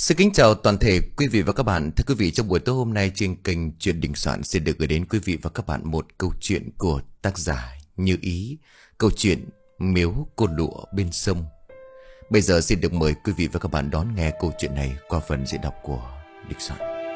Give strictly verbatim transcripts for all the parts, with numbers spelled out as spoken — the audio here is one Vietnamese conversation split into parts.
Xin kính chào toàn thể quý vị và các bạn. Thưa quý vị, trong buổi tối hôm nay trên kênh Chuyện Đình Soạn xin được gửi đến quý vị và các bạn một câu chuyện của tác giả Như Ý, câu chuyện Miếu Cô Lụa Bên Sông. Bây giờ xin được mời quý vị và các bạn đón nghe câu chuyện này qua phần diễn đọc của Đình Soạn.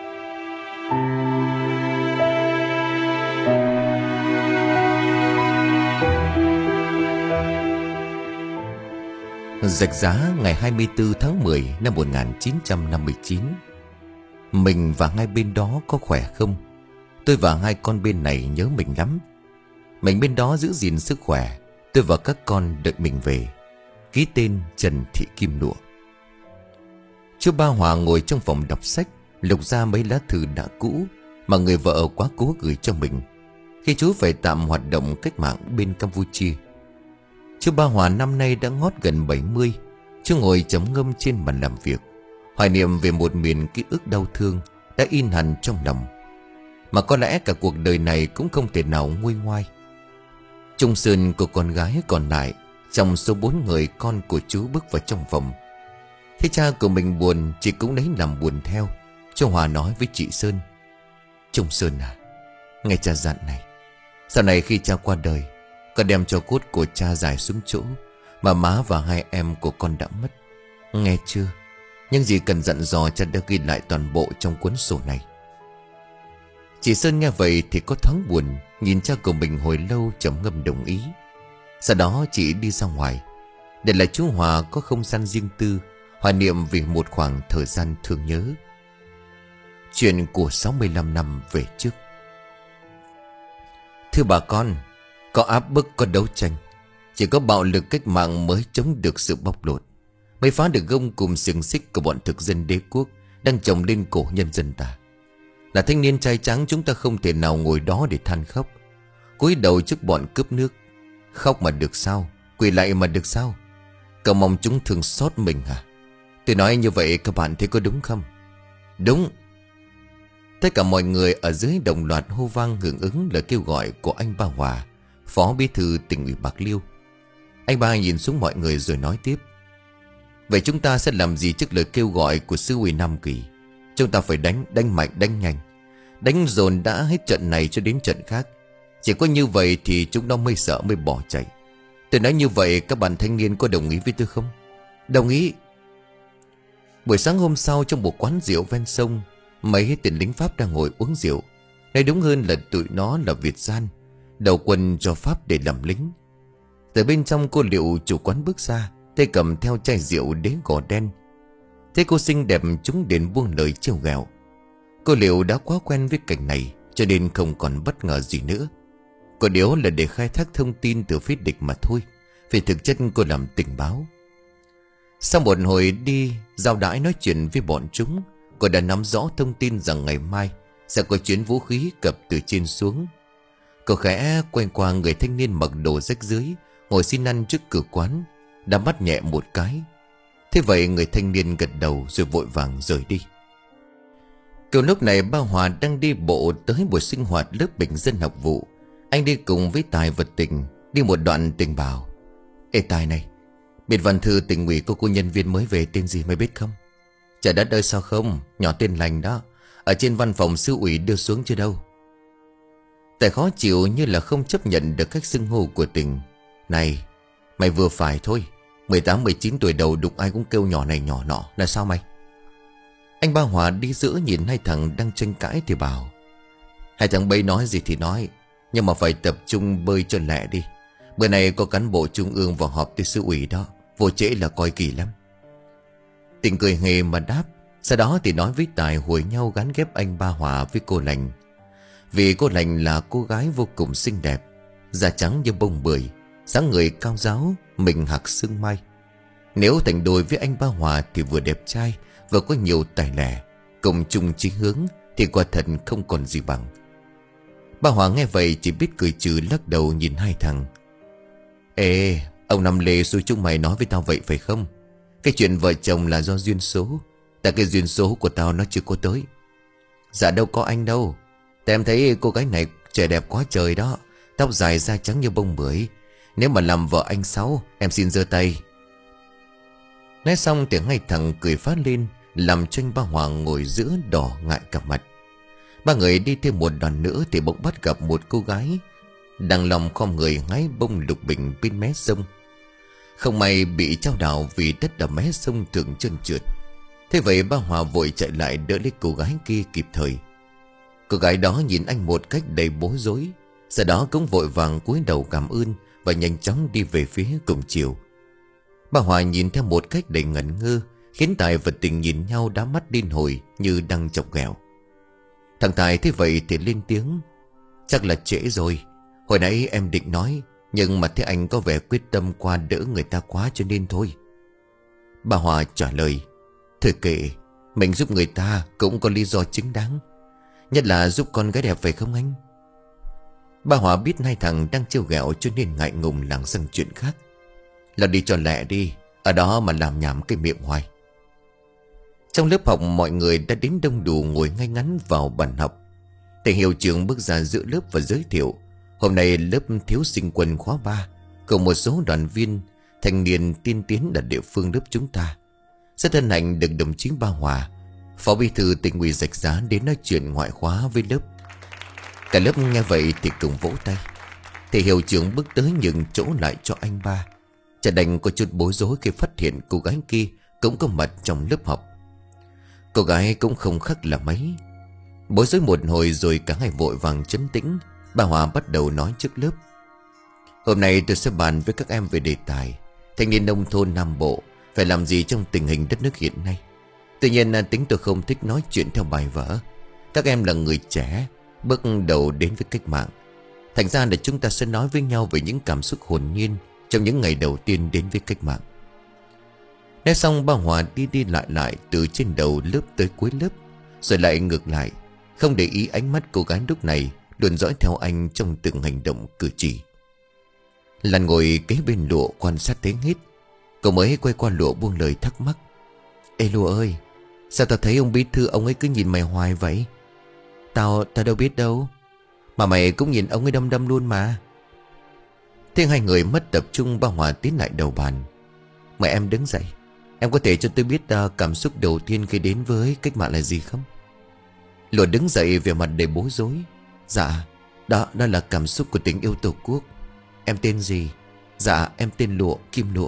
Rạch Giá ngày hai mươi tư tháng mười năm một nghìn chín trăm năm mươi chín. Mình và hai bên đó có khỏe không? Tôi và hai con bên này nhớ mình lắm. Mình bên đó giữ gìn sức khỏe. Tôi và các con đợi mình về. Ký tên Trần Thị Kim Lụa. Chú Ba Hòa ngồi trong phòng đọc sách, lục ra mấy lá thư đã cũ mà người vợ quá cố gửi cho mình khi chú phải tạm hoạt động cách mạng bên Campuchia. Chú Ba Hòa năm nay đã ngót gần bảy mươi. Chú ngồi chấm ngâm trên bàn làm việc, hoài niệm về một miền ký ức đau thương đã in hằn trong lòng, mà có lẽ cả cuộc đời này cũng không thể nào nguôi ngoai. Trung Sơn của con gái còn lại trong số bốn người con của chú bước vào trong phòng. Thấy cha của mình buồn, chị cũng lấy làm buồn theo. Chú Hòa nói với chị Sơn: "Trung Sơn à, nghe cha dặn này, sau này khi cha qua đời, con đem cho cốt của cha giải xuống chỗ mà má và hai em của con đã mất. Nghe chưa? Nhưng gì cần dặn dò cha đã ghi lại toàn bộ trong cuốn sổ này." Chị Sơn nghe vậy thì có thoáng buồn, nhìn cha của mình hồi lâu trầm ngâm đồng ý. Sau đó chị đi ra ngoài, để lại chú Hòa có không gian riêng tư, hoài niệm vì một khoảng thời gian thương nhớ. Chuyện của sáu mươi lăm năm về trước. Thưa bà con, có áp bức, có đấu tranh, chỉ có bạo lực cách mạng mới chống được sự bóc lột, mới phá được gông cùm xiềng xích của bọn thực dân đế quốc đang chồng lên cổ nhân dân ta. Là thanh niên trai trắng, chúng ta không thể nào ngồi đó để than khóc, cúi đầu trước bọn cướp nước. Khóc mà được sao? Quỳ lại mà được sao? Cậu mong chúng thương xót mình hả? Tôi nói như vậy các bạn thấy có đúng không? Đúng. Tất cả mọi người ở dưới đồng loạt hô vang hưởng ứng lời kêu gọi của anh Ba Hòa, Phó Bí thư Tỉnh ủy Bạc Liêu. Anh Ba nhìn xuống mọi người rồi nói tiếp: "Vậy chúng ta sẽ làm gì trước lời kêu gọi của Sư ủy Nam Kỳ? Chúng ta phải đánh, đánh mạnh, đánh nhanh, đánh dồn đã hết trận này cho đến trận khác. Chỉ có như vậy thì chúng nó mới sợ, mới bỏ chạy. Tôi nói như vậy các bạn thanh niên có đồng ý với tôi không?" "Đồng ý." Buổi sáng hôm sau, trong một quán rượu ven sông, mấy tên lính Pháp đang ngồi uống rượu. Nói đúng hơn là tụi nó là Việt gian, đầu quân cho Pháp để làm lính. Từ bên trong, cô Liệu chủ quán bước ra, tay cầm theo chai rượu đế gò đen. Thấy cô xinh đẹp, chúng đến buông lời trêu ghẹo. Cô Liệu đã quá quen với cảnh này cho nên không còn bất ngờ gì nữa. Cô điếu là để khai thác thông tin từ phía địch mà thôi, vì thực chất cô làm tình báo. Sau một hồi đi giao đãi nói chuyện với bọn chúng, cô đã nắm rõ thông tin rằng ngày mai sẽ có chuyến vũ khí cập từ trên xuống. Cô khẽ quay qua người thanh niên mặc đồ rách rưới ngồi xin ăn trước cửa quán, đã mắt nhẹ một cái. Thế vậy người thanh niên gật đầu rồi vội vàng rời đi. Kiểu lúc này Ba Hòa đang đi bộ tới buổi sinh hoạt lớp bình dân học vụ. Anh đi cùng với Tài và Tình. Đi một đoạn Tình bảo: "Ê Tài này, biệt văn thư tỉnh ủy có cô nhân viên mới về tên gì mày biết không?" "Trời đất ơi sao không, nhỏ tên Lành đó, ở trên văn phòng Sư ủy đưa xuống chưa đâu." Tài khó chịu như là không chấp nhận được cách xưng hô của Tình. "Này, mày vừa phải thôi, mười tám mười chín tuổi đầu đụng ai cũng kêu nhỏ này nhỏ nọ, là sao mày?" Anh Ba Hòa đi giữa nhìn hai thằng đang tranh cãi thì bảo: "Hai thằng bây nói gì thì nói, nhưng mà phải tập trung bơi cho lẹ đi. Bữa nay có cán bộ trung ương vào họp tới Sư ủy đó, vô trễ là coi kỳ lắm." Tình cười hề mà đáp. Sau đó thì nói với Tài hùi nhau gắn ghép anh Ba Hòa với cô Lành. Vì cô Lành là cô gái vô cùng xinh đẹp, da trắng như bông bưởi, dáng người cao ráo, mình hạc sương mai. Nếu thành đôi với anh Ba Hòa thì vừa đẹp trai vừa có nhiều tài lẻ, cùng chung chí hướng thì quả thật không còn gì bằng. Ba Hòa nghe vậy chỉ biết cười trừ lắc đầu nhìn hai thằng. "Ê, ông Năm Lê xui chúng mày nói với tao vậy phải không? Cái chuyện vợ chồng là do duyên số, tại cái duyên số của tao nó chưa có tới." "Dạ đâu có anh đâu. Tại em thấy cô gái này trẻ đẹp quá trời đó, tóc dài da trắng như bông bưởi. Nếu mà làm vợ anh Sáu, em xin giơ tay." Nói xong thì hai thằng cười phát lên, làm cho anh Ba Hòa ngồi giữa đỏ ngại cả mặt. Ba người đi thêm một đoạn nữa thì bỗng bắt gặp một cô gái đang lòng khom người hái bông lục bình bên mé sông. Không may bị trao đảo vì đất ở mé sông thường trơn trượt. Thế vậy Ba Hòa vội chạy lại đỡ lấy cô gái kia kịp thời. Cô gái đó nhìn anh một cách đầy bối rối, sau đó cũng vội vàng cúi đầu cảm ơn và nhanh chóng đi về phía cùng chiều. Ba Hòa nhìn theo một cách đầy ngẩn ngơ, khiến Tài và Tình nhìn nhau đá mắt điên hồi như đang chọc ghẹo. Thằng Tài thế vậy thì lên tiếng: "Chắc là trễ rồi. Hồi nãy em định nói, nhưng mà thấy anh có vẻ quyết tâm qua đỡ người ta quá cho nên thôi." Bà Hòa trả lời: "Thôi kệ, mình giúp người ta cũng có lý do chính đáng. Nhất là giúp con gái đẹp phải không anh?" Bà Hòa biết hai thằng đang trêu ghẹo cho nên ngại ngùng lảng sang chuyện khác: "Là đi cho lẹ đi, ở đó mà làm nhảm cái miệng hoài." Trong lớp học mọi người đã đến đông đủ ngồi ngay ngắn vào bàn học. Thầy hiệu trưởng bước ra giữa lớp và giới thiệu hôm nay lớp thiếu sinh quân khóa ba cùng một số đoàn viên thanh niên tiên tiến ở địa phương lớp chúng ta. Rất hân hạnh được đồng chí Ba Hòa, Phó Bí thư Tỉnh ủy Rạch Giá đến nói chuyện ngoại khóa với lớp. Cả lớp nghe vậy thì cùng vỗ tay. Thầy hiệu trưởng bước tới nhường chỗ lại cho anh Ba. Chả đành có chút bối rối khi phát hiện cô gái kia cũng có mặt trong lớp học. Cô gái cũng không khác là mấy. Bối rối một hồi rồi cả hai vội vàng trấn tĩnh. Bà Hòa bắt đầu nói trước lớp: "Hôm nay tôi sẽ bàn với các em về đề tài thanh niên nông thôn Nam Bộ phải làm gì trong tình hình đất nước hiện nay. Tuy nhiên tính tôi không thích nói chuyện theo bài vở. Các em là người trẻ, bước đầu đến với cách mạng. Thành ra là chúng ta sẽ nói với nhau về những cảm xúc hồn nhiên trong những ngày đầu tiên đến với cách mạng." Nói xong bà Hòa đi đi lại lại từ trên đầu lớp tới cuối lớp, rồi lại ngược lại, không để ý ánh mắt cô gái lúc này luôn dõi theo anh trong từng hành động cử chỉ. Lan ngồi kế bên Lụa quan sát đến hết. Cậu mới quay qua Lụa buông lời thắc mắc: "Ê Lụa ơi, sao tao thấy ông bí thư ông ấy cứ nhìn mày hoài vậy?" Tao, tao đâu biết đâu. Mà mày cũng nhìn ông ấy đăm đăm luôn mà." Thế hai người mất tập trung, bà Hòa tiến lại đầu bàn: "Mời em đứng dậy. Em có thể cho tôi biết uh, cảm xúc đầu tiên khi đến với cách mạng là gì không?" Lụa đứng dậy về mặt đầy bối rối: "Dạ, đó, đó là cảm xúc của tình yêu Tổ quốc. Em tên gì?" "Dạ, em tên Lụa, Kim Lụa."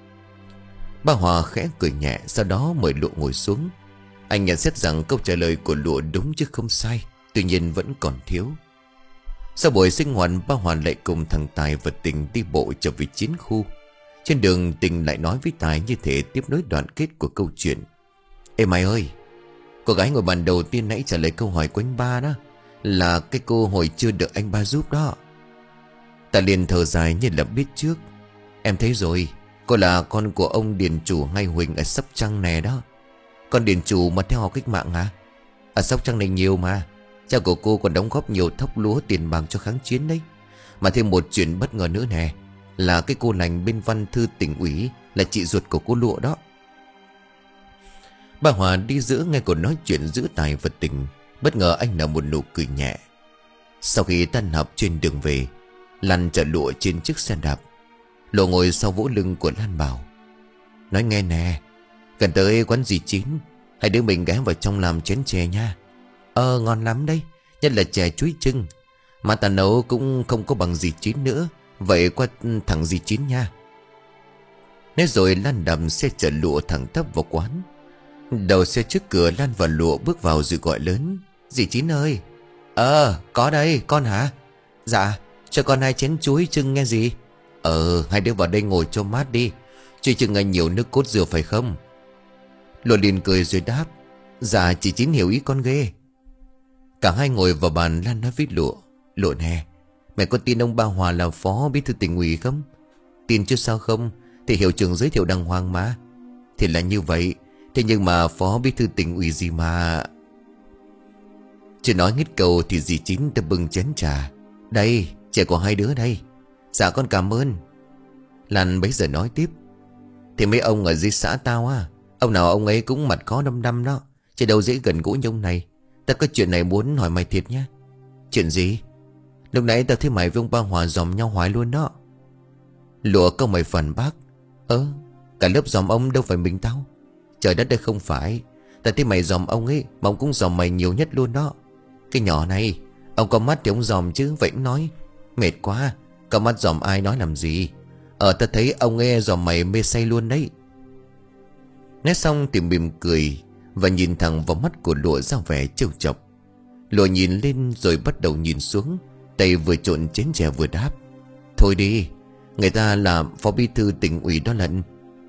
Bà Hòa khẽ cười nhẹ, sau đó mời Lụa ngồi xuống. Anh nhận xét rằng câu trả lời của Lụa đúng chứ không sai, tuy nhiên vẫn còn thiếu. Sau buổi sinh hoạt, bà Hòa lại cùng thằng Tài và Tình đi bộ trở về chiến khu. Trên đường Tình lại nói với Tài như thể tiếp nối đoạn kết của câu chuyện: "Ê mày ơi, cô gái ngồi bàn đầu tiên nãy trả lời câu hỏi của anh Ba đó là cái cô hồi chưa được anh Ba giúp đó." Tài liền thở dài như là biết trước: "Em thấy rồi, cô là con của ông điền chủ ngay Huỳnh ở Sóc Trăng nè đó." "Con điền chủ mà theo học cách mạng hả? Ở Sóc Trăng này nhiều mà. Cha của cô còn đóng góp nhiều thóc lúa tiền bạc cho kháng chiến đấy. Mà thêm một chuyện bất ngờ nữa nè, là cái cô lành bên văn thư tỉnh ủy là chị ruột của cô Lụa đó." Bà Hòa đi giữa nghe cô nói chuyện giữa Tài và Tình, bất ngờ anh nở một nụ cười nhẹ. Sau khi tan học trên đường về, Lan chở Lụa trên chiếc xe đạp. Lụa ngồi sau vỗ lưng của Lan bảo: "Nói nghe nè, gần tới quán dì Chín, hai đứa mình ghé vào trong làm chén chè nha. Ờ ngon lắm đấy, nhất là chè chuối chưng. Mà ta nấu cũng không có bằng dì Chín nữa, vậy qua thẳng dì Chín nha." Nói rồi Lan đạp xe chở Lụa thẳng tắp vào quán. Đầu xe trước cửa, Lan và Lụa bước vào rồi gọi lớn: "Dì Chín ơi." "Ờ có đây, con hả?" "Dạ, cho con hai chén chuối chưng nghe dì." "Ờ hai đứa vào đây ngồi cho mát đi, chuối chưng anh nhiều nước cốt dừa phải không?" Lụa liền cười rồi đáp: "Dạ chị Chín hiểu ý con ghê." Cả hai ngồi vào bàn. Lan nói với Lụa: "Lụa nè, mẹ có tin ông Ba Hòa là phó bí thư tỉnh ủy không?" "Tin chứ sao không, thì hiệu trưởng giới thiệu đàng hoàng mà." "Thì là như vậy, thế nhưng mà phó bí thư tỉnh ủy gì mà..." Chưa nói hết câu thì dì Chín đã bưng chén trà: "Đây, chè của hai đứa đây." "Dạ con cảm ơn." Lan bấy giờ nói tiếp: "Thì mấy ông ở dưới xã tao á, ông nào ông ấy cũng mặt khó đăm đăm đó, chứ đâu dễ gần gũi như ông này. Ta có chuyện này muốn hỏi mày thiệt nhá." "Chuyện gì?" "Lúc nãy tao thấy mày với ông Ba Hòa dòm nhau hoài luôn đó." Lụa câu mày phản bác: "Ơ, cả lớp dòm ông đâu phải mình tao." "Trời đất đây không phải, Ta thấy mày dòm ông ấy mà ông cũng dòm mày nhiều nhất luôn đó. Cái nhỏ này, ông có mắt thì ông dòm chứ. Vậy cũng nói mệt quá. Có mắt dòm ai nói làm gì. Ờ ta thấy ông ấy dòm mày mê say luôn đấy. Nói xong thì mỉm cười và nhìn thẳng vào mắt của Lụa ra vẻ trêu chọc. Lụa nhìn lên rồi bắt đầu nhìn xuống, tay vừa trộn chén chè vừa đáp. Thôi đi, người ta là phó bí thư tỉnh ủy đó lận.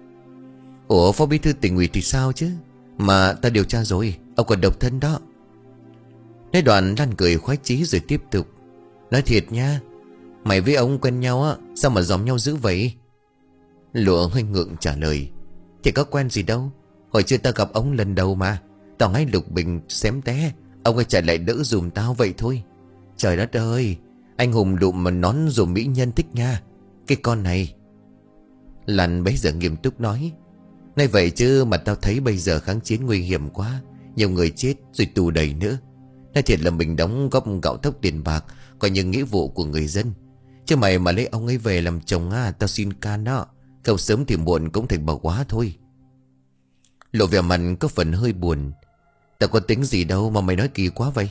Ủa phó bí thư tỉnh ủy thì sao chứ? Mà ta điều tra rồi, ông còn độc thân đó. Nói đoạn Lan cười khoái chí rồi tiếp tục. Nói thiệt nha, mày với ông quen nhau á, sao mà dòm nhau dữ vậy? Lụa hơi ngượng trả lời. Thì có quen gì đâu, hồi chưa ta gặp ông lần đầu mà. Tao ngay lục bình xém té, ông ấy chạy lại đỡ dùm tao vậy thôi. Trời đất ơi, anh hùng đụng mà nón rồi mỹ nhân thích nha. Cái con này. Lan bấy giờ nghiêm túc nói. Nói vậy chứ mà tao thấy bây giờ kháng chiến nguy hiểm quá. Nhiều người chết rồi tù đầy nữa. Nói thiệt là mình đóng góp gạo thóc tiền bạc, coi như nghĩa vụ của người dân. Chứ mày mà lấy ông ấy về làm chồng á, tao xin can đó. Không sớm thì muộn cũng thành bà quá thôi. Lộ vẻ mặt có phần hơi buồn. Tao có tính gì đâu mà mày nói kỳ quá vậy.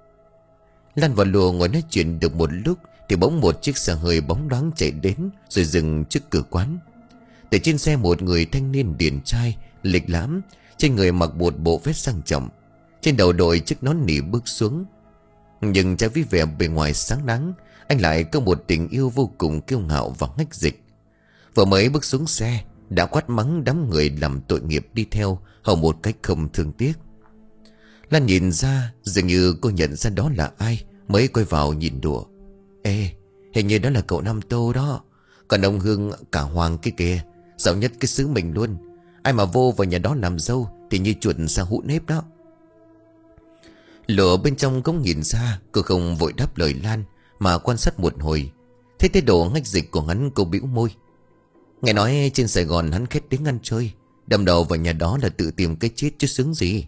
Lan và Lụa ngồi nói chuyện được một lúc thì bỗng một chiếc xe hơi bóng loáng chạy đến rồi dừng trước cửa quán. Từ trên xe một người thanh niên điển trai, lịch lãm, trên người mặc một bộ vest sang trọng, trên đầu đội chiếc nón nỉ bước xuống. Nhưng trái với vẻ bề ngoài sáng láng, anh lại có một tình yêu vô cùng kiêu ngạo và ngách dịch. Vừa mới bước xuống xe đã quát mắng đám người làm tội nghiệp đi theo hầu một cách không thương tiếc. Lan nhìn ra, dường như cô nhận ra đó là ai, mới quay vào nhìn đùa. Ê, hình như đó là cậu Năm Tô đó. Còn ông Hương cả Hoàng kia kìa, giàu nhất cái xứ mình luôn. Ai mà vô vào nhà đó làm dâu thì như chuột sang hũ nếp đó. Lụa bên trong cũng nhìn ra, cô không vội đáp lời Lan mà quan sát một hồi. Thấy thái độ ngách dịch của hắn, cô bĩu môi. Nghe nói trên Sài Gòn hắn khét tiếng ăn chơi, đâm đầu vào nhà đó là tự tìm cái chết chứ sướng gì.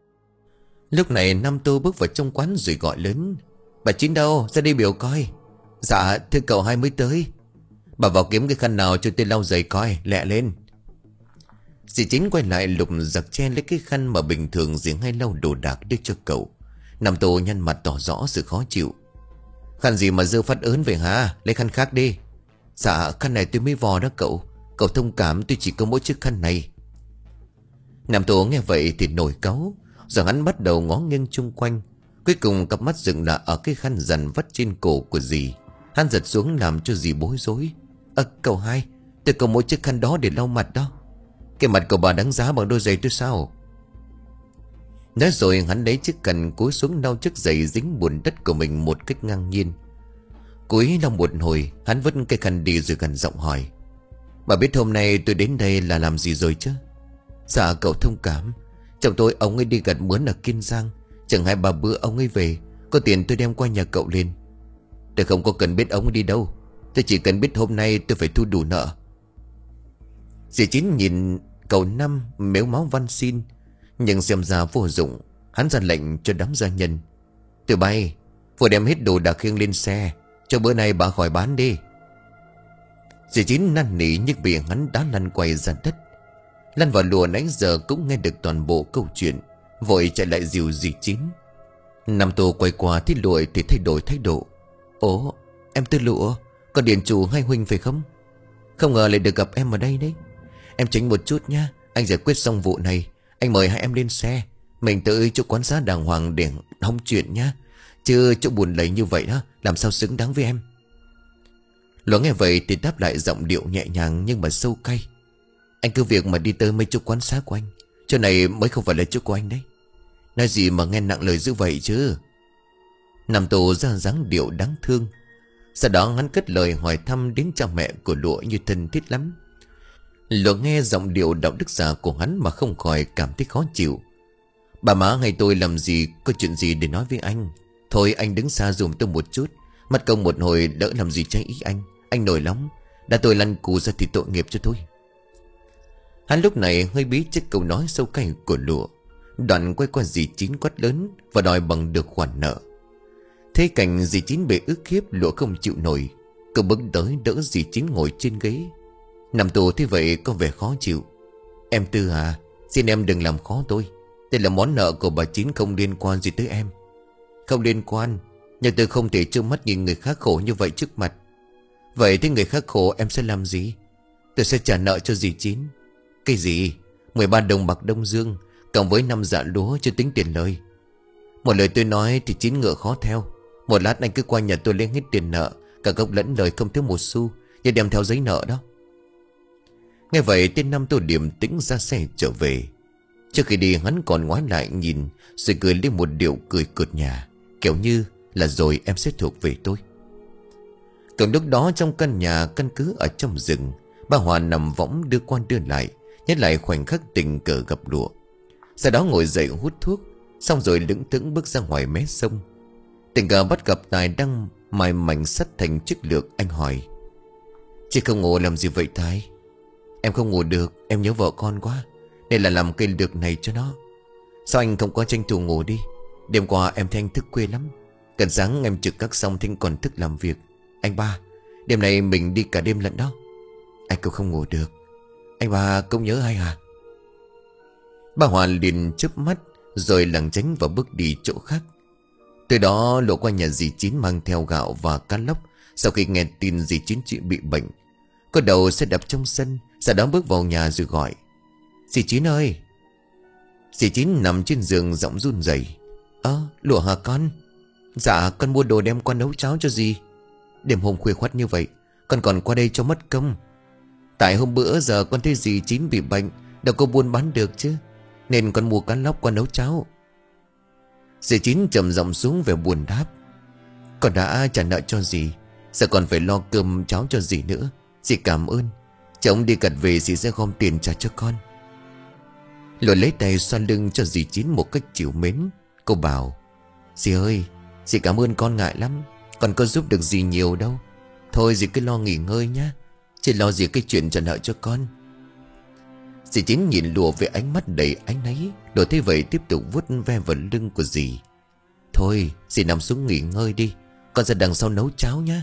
Lúc này Nam Tô bước vào trong quán rồi gọi lớn. Bà Chín đâu, ra đây biểu coi. Dạ thưa cậu hai mới tới. Bà vào kiếm cái khăn nào cho tôi lau giày coi, lẹ lên. Dì Chín quay lại lục giặc che lấy cái khăn mà bình thường dì hay lau đồ đạc đưa cho cậu. Nam Tô nhăn mặt tỏ rõ sự khó chịu. Khăn gì mà dơ phát ớn vậy hả? Lấy khăn khác đi. Dạ khăn này tôi mới vò đó cậu. Cậu thông cảm, tôi chỉ có mỗi chiếc khăn này. Nam Tô nghe vậy thì nổi cáu, rồi hắn bắt đầu ngó nghiêng chung quanh. Cuối cùng cặp mắt dừng lại ở cái khăn dằn vắt trên cổ của dì. Hắn giật xuống làm cho dì bối rối. Ơ cậu hai, tôi có mỗi chiếc khăn đó để lau mặt đó. Cái mặt của bà đáng giá bằng đôi giày tôi sao? Nói rồi hắn lấy chiếc khăn cúi xuống lau chiếc giày dính bùn đất của mình một cách ngang nhiên. Cúi lau một hồi, hắn vứt cái khăn đi rồi gần giọng hỏi. Bà biết hôm nay tôi đến đây là làm gì rồi chứ? Dạ cậu thông cảm, chồng tôi ông ấy đi gặt mướn ở Kiên Giang. Chẳng hai ba bữa ông ấy về, có tiền tôi đem qua nhà cậu lên. Tôi không có cần biết ông ấy đi đâu, tôi chỉ cần biết hôm nay tôi phải thu đủ nợ. Dì Chín nhìn cậu Năm mếu máu van xin, nhưng xem ra vô dụng. Hắn ra lệnh cho đám gia nhân. Tụi bay vừa đem hết đồ đạc khiêng lên xe, cho bữa nay bà khỏi bán đi. Dì Chín năn nỉ nhưng bị hắn đá lăn quay ra đất. Lan và Lụa nãy giờ cũng nghe được toàn bộ câu chuyện, vội chạy lại dìu dì Chín. Nam Tô quay qua thấy Lụa thì thay đổi thái độ. Ồ, em Tư Lụa, con điền chủ hay huynh phải không? Không ngờ lại được gặp em ở đây đấy. Em tránh một chút nha, anh giải quyết xong vụ này, anh mời hai em lên xe, mình tới chỗ quán xá đàng hoàng để hóng chuyện nhá. Chứ chỗ buồn lầy như vậy đó, làm sao xứng đáng với em. Lụa nghe vậy thì đáp lại giọng điệu nhẹ nhàng nhưng mà sâu cay. Anh cứ việc mà đi tới mấy chỗ quán xá của anh, chỗ này mới không phải là chỗ của anh đấy. Nói gì mà nghe nặng lời dữ vậy chứ. Nam Tô ra dáng điệu đáng thương. Sau đó hắn cất lời hỏi thăm đến cha mẹ của Lụa như thân thiết lắm. Lụa nghe giọng điệu đạo đức giả của hắn mà không khỏi cảm thấy khó chịu. Bà má hay tôi làm gì, có chuyện gì để nói với anh. Thôi anh đứng xa dùm tôi một chút, mất công một hồi đỡ làm gì trái ý anh. Anh nổi lắm, đã tôi lăn cù ra thì tội nghiệp cho tôi. Hắn lúc này hơi bí trước câu nói sâu cay của Lụa. Đoạn quay qua dì Chín quát lớn và đòi bằng được khoản nợ. Thế cảnh dì Chín bị ức hiếp, Lụa không chịu nổi. Cậu bước tới đỡ dì Chín ngồi trên ghế. Nằm tù thế vậy có vẻ khó chịu. Em Tư à, xin em đừng làm khó tôi. Đây là món nợ của bà Chín, không liên quan gì tới em. Không liên quan, nhưng tôi không thể trơ mắt nhìn người khác khổ như vậy trước mặt. Vậy thì người khác khổ em sẽ làm gì? Tôi sẽ trả nợ cho dì Chín. Cái gì? mười ba đồng bạc Đông Dương cộng với năm dạ lúa chưa tính tiền lời. Một lời tôi nói thì chín ngựa khó theo. Một lát anh cứ qua nhà tôi lấy hết tiền nợ, cả gốc lẫn lời không thiếu một xu, nhưng đem theo giấy nợ đó. Nghe vậy tên Năm Tô điềm tĩnh ra xe trở về. Trước khi đi hắn còn ngoái lại nhìn, rồi cười lên một điệu cười cợt nhả, kiểu như là rồi em sẽ thuộc về tôi. Cùng lúc đó trong căn nhà căn cứ ở trong rừng, bà Hòa nằm võng đưa quan đưa lại, nhớ lại khoảnh khắc tình cờ gặp Lụa. Sau đó ngồi dậy hút thuốc, xong rồi lững thững bước ra ngoài mé sông. Tình cờ bắt gặp Tài đang mài mảnh sắt thành chiếc lược. Anh hỏi: Chị không ngủ làm gì vậy Tài? Em không ngủ được, em nhớ vợ con quá, nên là làm cây lược này cho nó. Sao anh không có tranh thủ ngủ đi? Đêm qua em thấy anh thức khuya lắm. Gần sáng em trực các xong thì còn thức làm việc. Anh ba, đêm nay mình đi cả đêm lận đó. Anh cũng không ngủ được. Anh ba cũng nhớ ai à? Bà Hòa liền chớp mắt, rồi lảng tránh và bước đi chỗ khác. Từ đó lộ qua nhà dì Chín mang theo gạo và cá lóc. Sau khi nghe tin dì Chín chị bị bệnh, có đầu sẽ đập trong sân, sau đó bước vào nhà rồi gọi: Dì Chín ơi! Dì Chín nằm trên giường giọng run rẩy: Ơ, Lụa hả con? Dạ, con mua đồ đem qua nấu cháo cho dì. Đêm hôm khuya khoắt như vậy, con còn qua đây cho mất công. Tại hôm bữa giờ con thấy dì Chín bị bệnh, đâu có buôn bán được chứ, nên con mua cá lóc qua nấu cháo. Dì Chín trầm giọng xuống vẻ buồn đáp: Con đã trả nợ cho dì, giờ còn phải lo cơm cháo cho dì nữa. Dì cảm ơn. Chồng đi cặt về dì sẽ gom tiền trả cho con. Lụa lấy tay xoa lưng cho dì Chín một cách chịu mến. Cô bảo: Dì ơi, dì cảm ơn con ngại lắm, con có giúp được dì nhiều đâu. Thôi dì cứ lo nghỉ ngơi nhá, chỉ lo dì cái chuyện trả nợ cho con. Dì Chín nhìn Lụa với ánh mắt đầy áy náy. Lụa thấy vậy tiếp tục vuốt ve vào lưng của dì. Thôi dì nằm xuống nghỉ ngơi đi, con ra đằng sau nấu cháo nhá.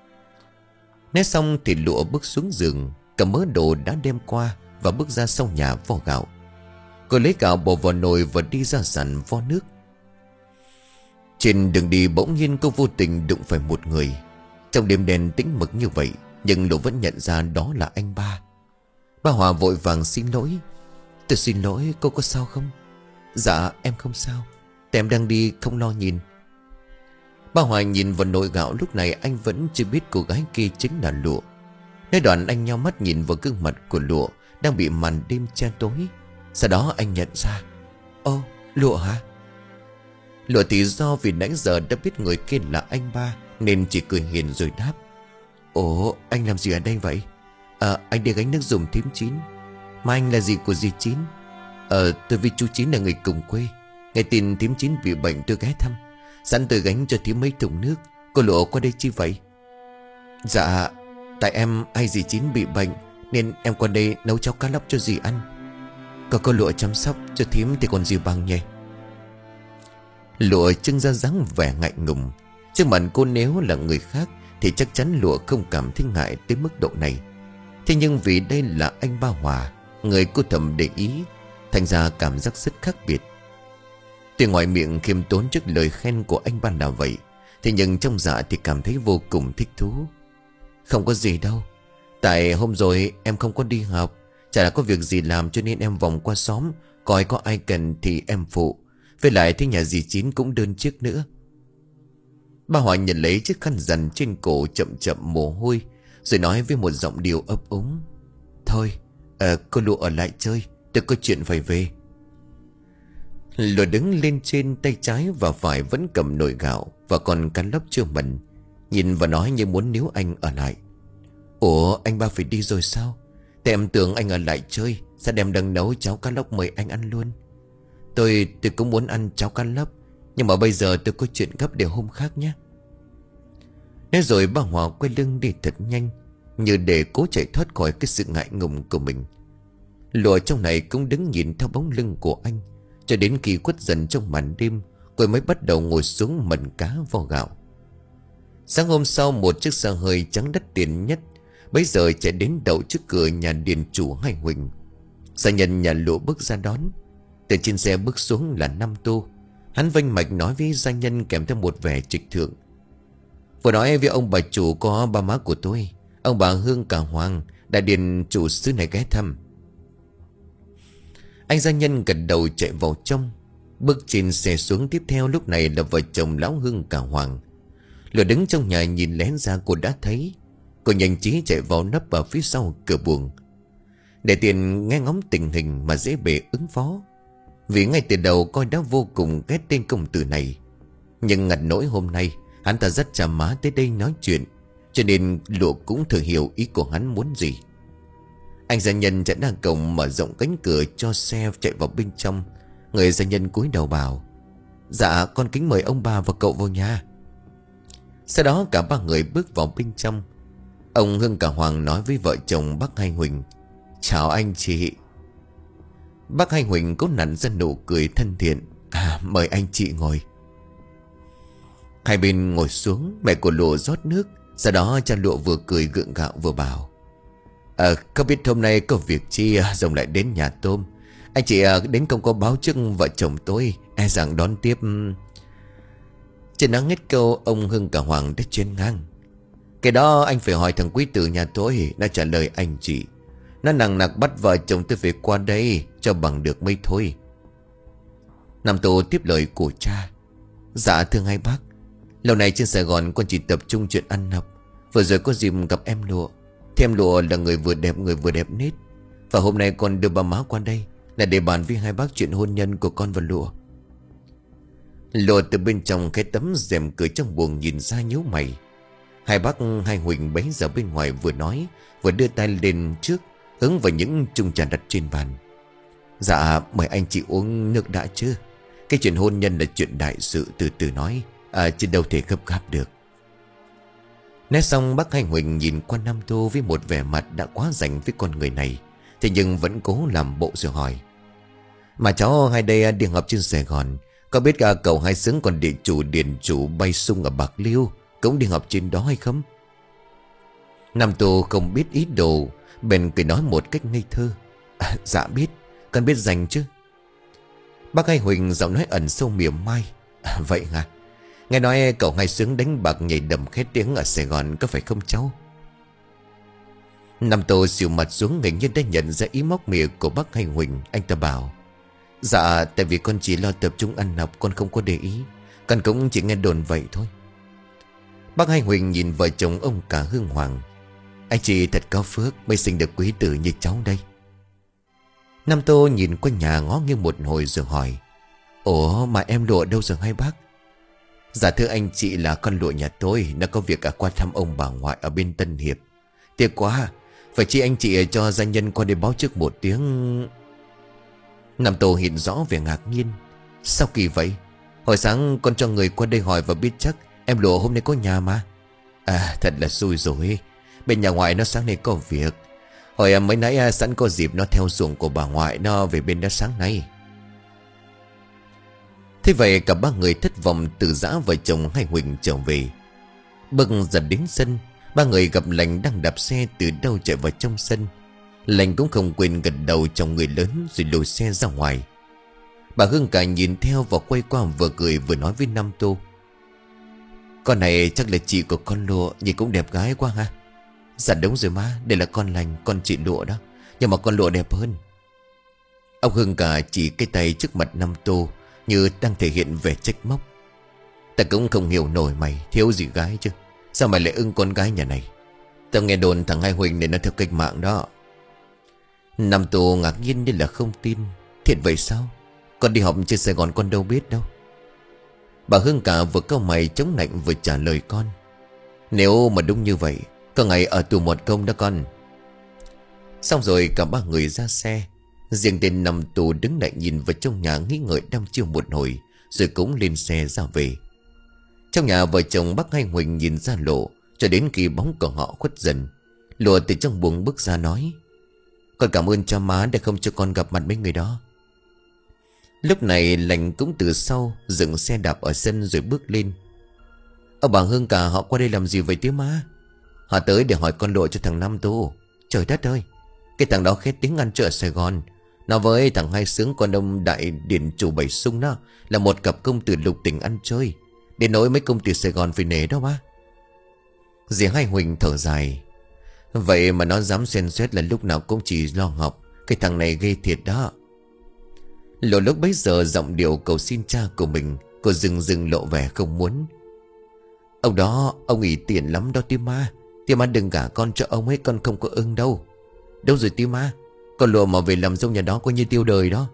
Nói xong thì Lụa bước xuống giường, cầm mớ đồ đã đem qua và bước ra sau nhà vo gạo. Cô lấy gạo bỏ vào nồi và đi ra sàn vo nước. Trên đường đi bỗng nhiên cô vô tình đụng phải một người. Trong đêm đen tĩnh mịch như vậy, nhưng Lụa vẫn nhận ra đó là anh ba. Bà Hòa vội vàng xin lỗi: Tôi xin lỗi, cô có sao không? Dạ em không sao, tại em đang đi không lo nhìn. Bà Hòa nhìn vào nồi gạo, lúc này anh vẫn chưa biết cô gái kia chính là Lụa. Nói đoạn anh nheo mắt nhìn vào gương mặt của Lụa đang bị màn đêm che tối. Sau đó anh nhận ra: Ô, Lụa hả? Lụa thì do vì nãy giờ đã biết người kia là anh ba, nên chỉ cười hiền rồi đáp: Ồ, anh làm gì ở đây vậy? À, anh đi gánh nước giùm thím Chín. Mà anh là gì của dì Chín? Ờ, tôi với chú Chín là người cùng quê. Nghe tin thím Chín bị bệnh tôi ghé thăm, sẵn tôi gánh cho thím mấy thùng nước. Cô Lụa qua đây chi vậy? Dạ, tại em hay dì Chín bị bệnh, nên em qua đây nấu cháo cá lóc cho dì ăn. Có cô Lụa chăm sóc cho thím thì còn gì bằng nhỉ? Lụa trưng ra dáng vẻ ngại ngùng. Trước mặt cô nếu là người khác thì chắc chắn Lụa không cảm thấy ngại tới mức độ này. Thế nhưng vì đây là anh Ba Hòa, người cô thầm để ý, thành ra cảm giác rất khác biệt. Tuy ngoài miệng khiêm tốn trước lời khen của anh ba là vậy, thế nhưng trong dạ thì cảm thấy vô cùng thích thú. Không có gì đâu, tại hôm rồi em không có đi học, chả là có việc gì làm, cho nên em vòng qua xóm coi có ai cần thì em phụ. Với lại thế nhà dì Chín cũng đơn chiếc nữa. Ba Hòa nhận lấy chiếc khăn rằn trên cổ, chậm chậm mồ hôi, rồi nói với một giọng điệu ấp úng: Thôi, à, cô Lụa ở lại chơi, tôi có chuyện phải về. Lụa đứng lên trên, tay trái và phải vẫn cầm nồi gạo và còn cá lóc chưa mần, nhìn và nói như muốn níu anh ở lại. Ủa, anh ba phải đi rồi sao? Tại em tưởng anh ở lại chơi, sao đem đang nấu cháo cá lóc mời anh ăn luôn. Tôi tôi cũng muốn ăn cháo cá lóc, nhưng mà bây giờ tôi có chuyện gấp để hôm khác nhé. Nói rồi bà Hòa quay lưng đi thật nhanh, như để cố chạy thoát khỏi cái sự ngại ngùng của mình. Lụa trong này cũng đứng nhìn theo bóng lưng của anh, cho đến khi khuất dần trong màn đêm, cô mới bắt đầu ngồi xuống mần cá vo gạo. Sáng hôm sau, một chiếc xe hơi trắng đắt tiền nhất bấy giờ chạy đến đậu trước cửa nhà điền chủ Hai Huỳnh. Gia nhân nhà Lụa bước ra đón. Từ trên xe bước xuống là Năm Tu. Hắn vênh mạch nói với gia nhân kèm theo một vẻ trịch thượng. Vừa nói với ông bà chủ có ba má của tôi, ông bà Hương cả Hoàng, đại điện chủ xứ này ghé thăm. Anh gia nhân gật đầu chạy vào trong. Bước trên xe xuống tiếp theo lúc này là vợ chồng lão Hương cả Hoàng. Lửa đứng trong nhà nhìn lén ra cô đã thấy. Cô nhanh trí chạy vào nấp ở phía sau cửa buồng, để tiền nghe ngóng tình hình mà dễ bề ứng phó. Vì ngay từ đầu coi đã vô cùng ghét tên công tử này. Nhưng ngặt nỗi hôm nay hắn ta dắt cha má tới đây nói chuyện, cho nên Lụa cũng thừa hiểu ý của hắn muốn gì. Anh gia nhân chạy ra cổng mở rộng cánh cửa cho xe chạy vào bên trong. Người gia nhân cúi đầu bảo: Dạ con kính mời ông bà và cậu vào nhà. Sau đó cả ba người bước vào bên trong. Ông Hương cả Hoàng nói với vợ chồng bác Hai Huỳnh: Chào anh chị. Bác Hai Huỳnh cố nặn ra nụ cười thân thiện: À, mời anh chị ngồi. Hai bên ngồi xuống. Mẹ của Lụa rót nước. Sau đó cha Lụa vừa cười gượng gạo vừa bảo: À, có biết hôm nay có việc chi Rồng lại đến nhà tôm. Anh chị đến không có báo trước vợ chồng tôi, e rằng đón tiếp. Trên nắng hết câu, ông Hưng cả Hoàng đã chen ngang: Cái đó anh phải hỏi thằng quý tử nhà tôi. Nó trả lời anh chị. Nó nằng nặc bắt vợ chồng tôi về qua đây cho bằng được mới thôi. Nam Tô tiếp lời của cha: Dạ thưa hai bác, lâu nay trên Sài Gòn con chỉ tập trung chuyện ăn học. Vừa rồi có dịp gặp em Lụa, thì em Lụa là người vừa đẹp người vừa đẹp nết. Và hôm nay con đưa ba má qua đây là để bàn với hai bác chuyện hôn nhân của con và Lụa. Lụa từ bên trong cái tấm rèm cửa trong buồng nhìn ra nhíu mày. Hai bác Hai Huỳnh bấy giờ bên ngoài vừa nói vừa đưa tay lên trước hướng vào những chung trà đặt trên bàn. Dạ mời anh chị uống nước đã chứ. Cái chuyện hôn nhân là chuyện đại sự, từ từ nói, à, chứ đâu thể gấp gáp được. Nói xong bác Hai Huỳnh nhìn qua Nam Tô với một vẻ mặt đã quá rành với con người này. Thế nhưng vẫn cố làm bộ rồi hỏi: Mà cháu hai đây đi học trên Sài Gòn, có biết cả cậu Hai Xứng còn địa chủ điền chủ bay sung ở Bạc Liêu cũng đi học trên đó hay không? Nam Tô không biết ý đồ, bèn cười nói một cách ngây thơ: à, Dạ biết, con biết dành chứ. Bác Hai Huỳnh giọng nói ẩn sâu mỉa mai: à, Vậy hả? Nghe nói cậu Hai Xứng đánh bạc nhảy đầm khét tiếng ở Sài Gòn có phải không cháu? Nam Tô xỉu mặt xuống, hình như đã nhận ra ý móc mỉa của bác Hai Huỳnh. Anh ta bảo: Dạ tại vì con chỉ lo tập trung ăn học, con không có để ý. Con cũng chỉ nghe đồn vậy thôi. Bác Hai Huỳnh nhìn vợ chồng ông cả Hương Hoàng: Anh chị thật có phước mới sinh được quý tử như cháu đây. Nam Tô nhìn quanh nhà ngó nghiêng một hồi rồi hỏi: Ủa mà em Lụa đâu rồi hai bác? Dạ thưa anh chị, là con Lụa nhà tôi nó có việc ở qua thăm ông bà ngoại ở bên Tân Hiệp. Tiếc quá, phải chi anh chị cho gia nhân qua đây báo trước một tiếng. Nam Tô hiện rõ vẻ ngạc nhiên: Sao kỳ vậy? Hồi sáng con cho người qua đây hỏi và biết chắc em Lụa hôm nay có nhà mà. À thật là xui rồi. Bên nhà ngoại nó sáng nay có việc. Hồi mới nãy sẵn có dịp nó theo xuồng của bà ngoại nó về bên đó sáng nay. Thế vậy cả ba người thất vọng từ giã vợ chồng Hai Huỳnh trở về. Bước dần đến sân, ba người gặp Lành đang đạp xe từ đâu chạy vào trong sân. Lành cũng không quên gật đầu chồng người lớn rồi lùi xe ra ngoài. Bà Hương cả nhìn theo và quay qua vừa cười vừa nói với Nam Tô: Con này chắc là chị của con Lụa, nhìn cũng đẹp gái quá ha. Dạ đúng rồi má, đây là con Lành, con chị Lụa đó. Nhưng mà con Lụa đẹp hơn. Ông Hương cả chỉ cái tay trước mặt Nam Tô như đang thể hiện vẻ trách móc: Ta cũng không hiểu nổi mày, thiếu gì gái chứ. Sao mày lại ưng con gái nhà này? Tao nghe đồn thằng Hai Huỳnh này nó theo cách mạng đó. Nam Tô ngạc nhiên như là không tin: Thiệt vậy sao? Con đi học trên Sài Gòn con đâu biết đâu. Bà Hương cả vừa cau mày chống nạnh vừa trả lời con: Nếu mà đúng như vậy, có ngày ở tù một công đó con. Xong rồi cả ba người ra xe. Riêng tên Nam Tô đứng lại nhìn vào trong nhà nghĩ ngợi đăm chiêu một hồi, rồi cũng lên xe ra về. Trong nhà vợ chồng bác Hai Huỳnh nhìn ra Lộ, cho đến khi bóng của họ khuất dần. Lộ từ trong buồng bước ra nói: Con cảm ơn cha má đã không cho con gặp mặt mấy người đó. Lúc này Lành cũng từ sau dừng xe đạp ở sân rồi bước lên: Ông bà Hương cả họ qua đây làm gì vậy tía má? Họ tới để hỏi con Lộ cho thằng Nam Tô. Trời đất ơi, cái thằng đó khét tiếng ăn chơi ở Sài Gòn, Nói với thằng Hai Sướng con ông đại điển chủ Bảy Sung đó là một cặp công tử lục tỉnh ăn chơi. Đến nỗi mấy công tử Sài Gòn phải nể đó ba. Dì Hai Huỳnh thở dài. Vậy mà nó dám xen xét là lúc nào cũng chỉ lo học. Cái thằng này ghê thiệt đó. Lộ lúc bấy giờ giọng điệu cầu xin cha của mình, cô dừng dừng lộ vẻ không muốn. Ông đó, ông ý tiền lắm đó Tim Ma. Tim Ma đừng gả con cho ông ấy, con không có ưng đâu. Đâu rồi Tim Ma? Con Lụa mà về làm dâu nhà đó coi như tiêu đời đó.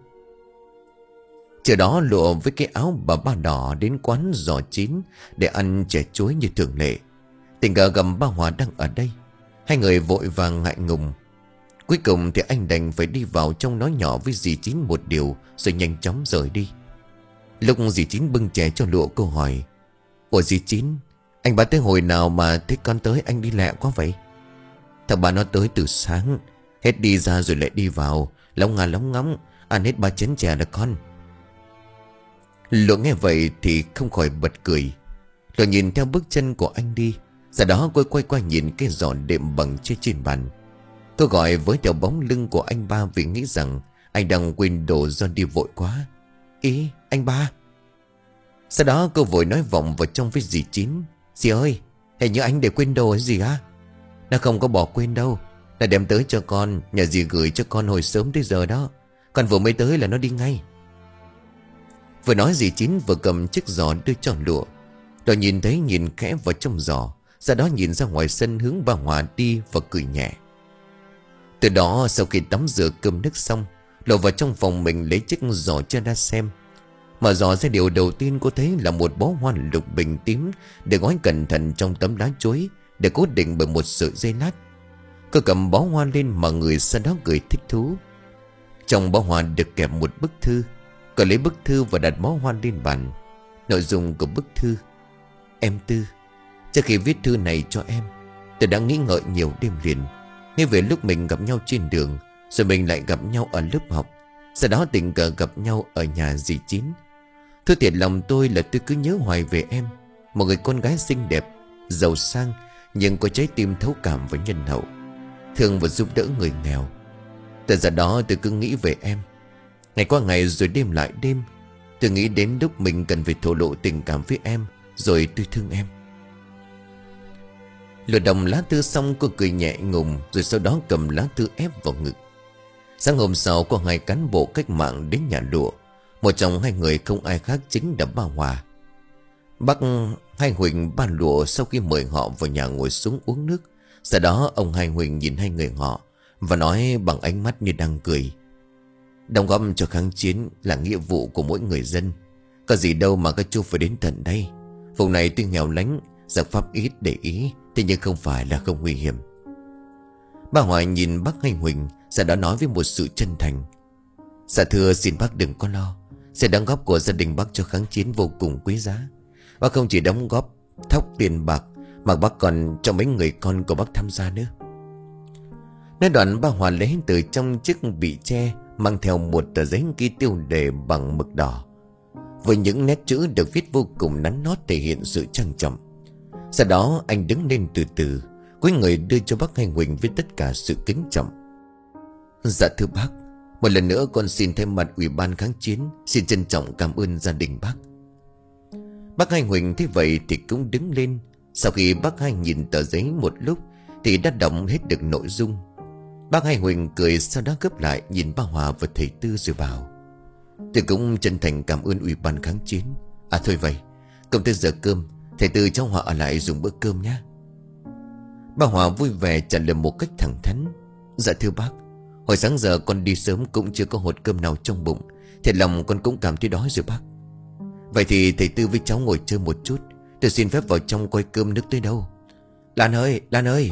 Chiều đó Lụa với cái áo bà ba đỏ đến quán giò chín để ăn chè chuối như thường lệ. Tình cờ gầm ba Hòa đang ở đây. Hai người vội vàng ngại ngùng. Cuối cùng thì anh đành phải đi vào trong nói nhỏ với dì Chín một điều rồi nhanh chóng rời đi. Lúc dì Chín bưng chè cho Lụa, cô hỏi: Ủa dì Chín, anh bà tới hồi nào mà thích con tới anh đi lẹ quá vậy? Thằng bà nó tới từ sáng, hết đi ra rồi lại đi vào, lóng ngà lóng ngóng, ăn hết ba chén chè là con. Lụa nghe vậy thì không khỏi bật cười. Lụa nhìn theo bước chân của anh đi. Sau đó cô quay qua nhìn cái giỏ đệm bằng trên trên bàn. Tôi gọi với theo bóng lưng của anh ba vì nghĩ rằng anh đang quên đồ do đi vội quá. Ý anh ba. Sau đó cô vội nói vọng vào trong với dì Chín: Dì ơi, hình như anh để quên đồ hay gì á? Nó không có bỏ quên đâu, là đem tới cho con. Nhà dì gửi cho con hồi sớm tới giờ đó. Con vừa mới tới là nó đi ngay. Vừa nói dì Chín vừa cầm chiếc giỏ đưa cho Lụa. Rồi nhìn thấy nhìn khẽ vào trong giỏ, sau đó nhìn ra ngoài sân hướng bà Hòa đi và cười nhẹ. Từ đó sau khi tắm rửa cơm nước xong, Lụa vào trong phòng mình lấy chiếc giỏ cho ra xem. Mở giỏ ra, điều đầu tiên cô thấy là một bó hoa lục bình tím được gói cẩn thận trong tấm lá chuối để cố định bởi một sợi dây lát. Cô cầm bó hoa lên mà người sau đó cười thích thú. Trong bó hoa được kẹp một bức thư. Cô lấy bức thư và đặt bó hoa lên bàn. Nội dung của bức thư: Em Tư, trước khi viết thư này cho em, tôi đã nghĩ ngợi nhiều đêm liền. Ngay về lúc mình gặp nhau trên đường, rồi mình lại gặp nhau ở lớp học, sau đó tình cờ gặp nhau ở nhà dì Chín. Thưa thiệt lòng tôi là tôi cứ nhớ hoài về em, một người con gái xinh đẹp, giàu sang, nhưng có trái tim thấu cảm và nhân hậu, thương và giúp đỡ người nghèo. Từ giờ đó tôi cứ nghĩ về em. Ngày qua ngày rồi đêm lại đêm, tôi nghĩ đến lúc mình cần phải thổ lộ tình cảm với em, rồi tôi thương em. Lụa đồng lá thư xong, cô cười nhẹ ngùng, rồi sau đó cầm lá thư ép vào ngực. Sáng hôm sau có hai cán bộ cách mạng đến nhà Lụa. Một trong hai người không ai khác chính là ba Hòa. Bác Hai Huỳnh ba Lụa sau khi mời họ vào nhà ngồi xuống uống nước. Sau đó ông Hai Huỳnh nhìn hai người họ và nói bằng ánh mắt như đang cười: Đóng góp cho kháng chiến là nghĩa vụ của mỗi người dân. Có gì đâu mà các chú phải đến tận đây. Vùng này tuy nghèo lánh, giặc Pháp ít để ý, thế nhưng không phải là không nguy hiểm. Bà Hòa nhìn bác Hai Huỳnh, sau đó nói với một sự chân thành: Dạ thưa, xin bác đừng có lo. Sự đóng góp của gia đình bác cho kháng chiến vô cùng quý giá. Bác không chỉ đóng góp thóc tiền bạc, mà bác còn cho mấy người con của bác tham gia nữa. Nói đoạn, bà Hòa lấy từ trong chiếc bị tre mang theo một tờ giấy ghi tiêu đề bằng mực đỏ, với những nét chữ được viết vô cùng nắn nót, thể hiện sự trang trọng. Sau đó anh đứng lên từ từ, cúi người đưa cho bác Hai Huỳnh với tất cả sự kính trọng. Dạ thưa bác, một lần nữa con xin thay mặt Ủy ban kháng chiến xin trân trọng cảm ơn gia đình bác. Bác Hai Huỳnh thấy vậy thì cũng đứng lên. Sau khi bác Hai nhìn tờ giấy một lúc thì đã đọc hết được nội dung. Bác Hai Huỳnh cười, sau đó gấp lại nhìn ba Hòa và thầy Tư rồi bảo: Tôi cũng chân thành cảm ơn Ủy ban kháng chiến. À thôi vậy, công tới giờ cơm, thầy Tư cháu Hòa ở lại dùng bữa cơm nhé. Ba Hòa vui vẻ trả lời một cách thẳng thắn: Dạ thưa bác, hồi sáng giờ con đi sớm cũng chưa có hột cơm nào trong bụng, thiệt lòng con cũng cảm thấy đói rồi bác. Vậy thì thầy Tư với cháu ngồi chơi một chút, tôi xin phép vào trong coi cơm nước tới đâu. Lan ơi, Lan ơi.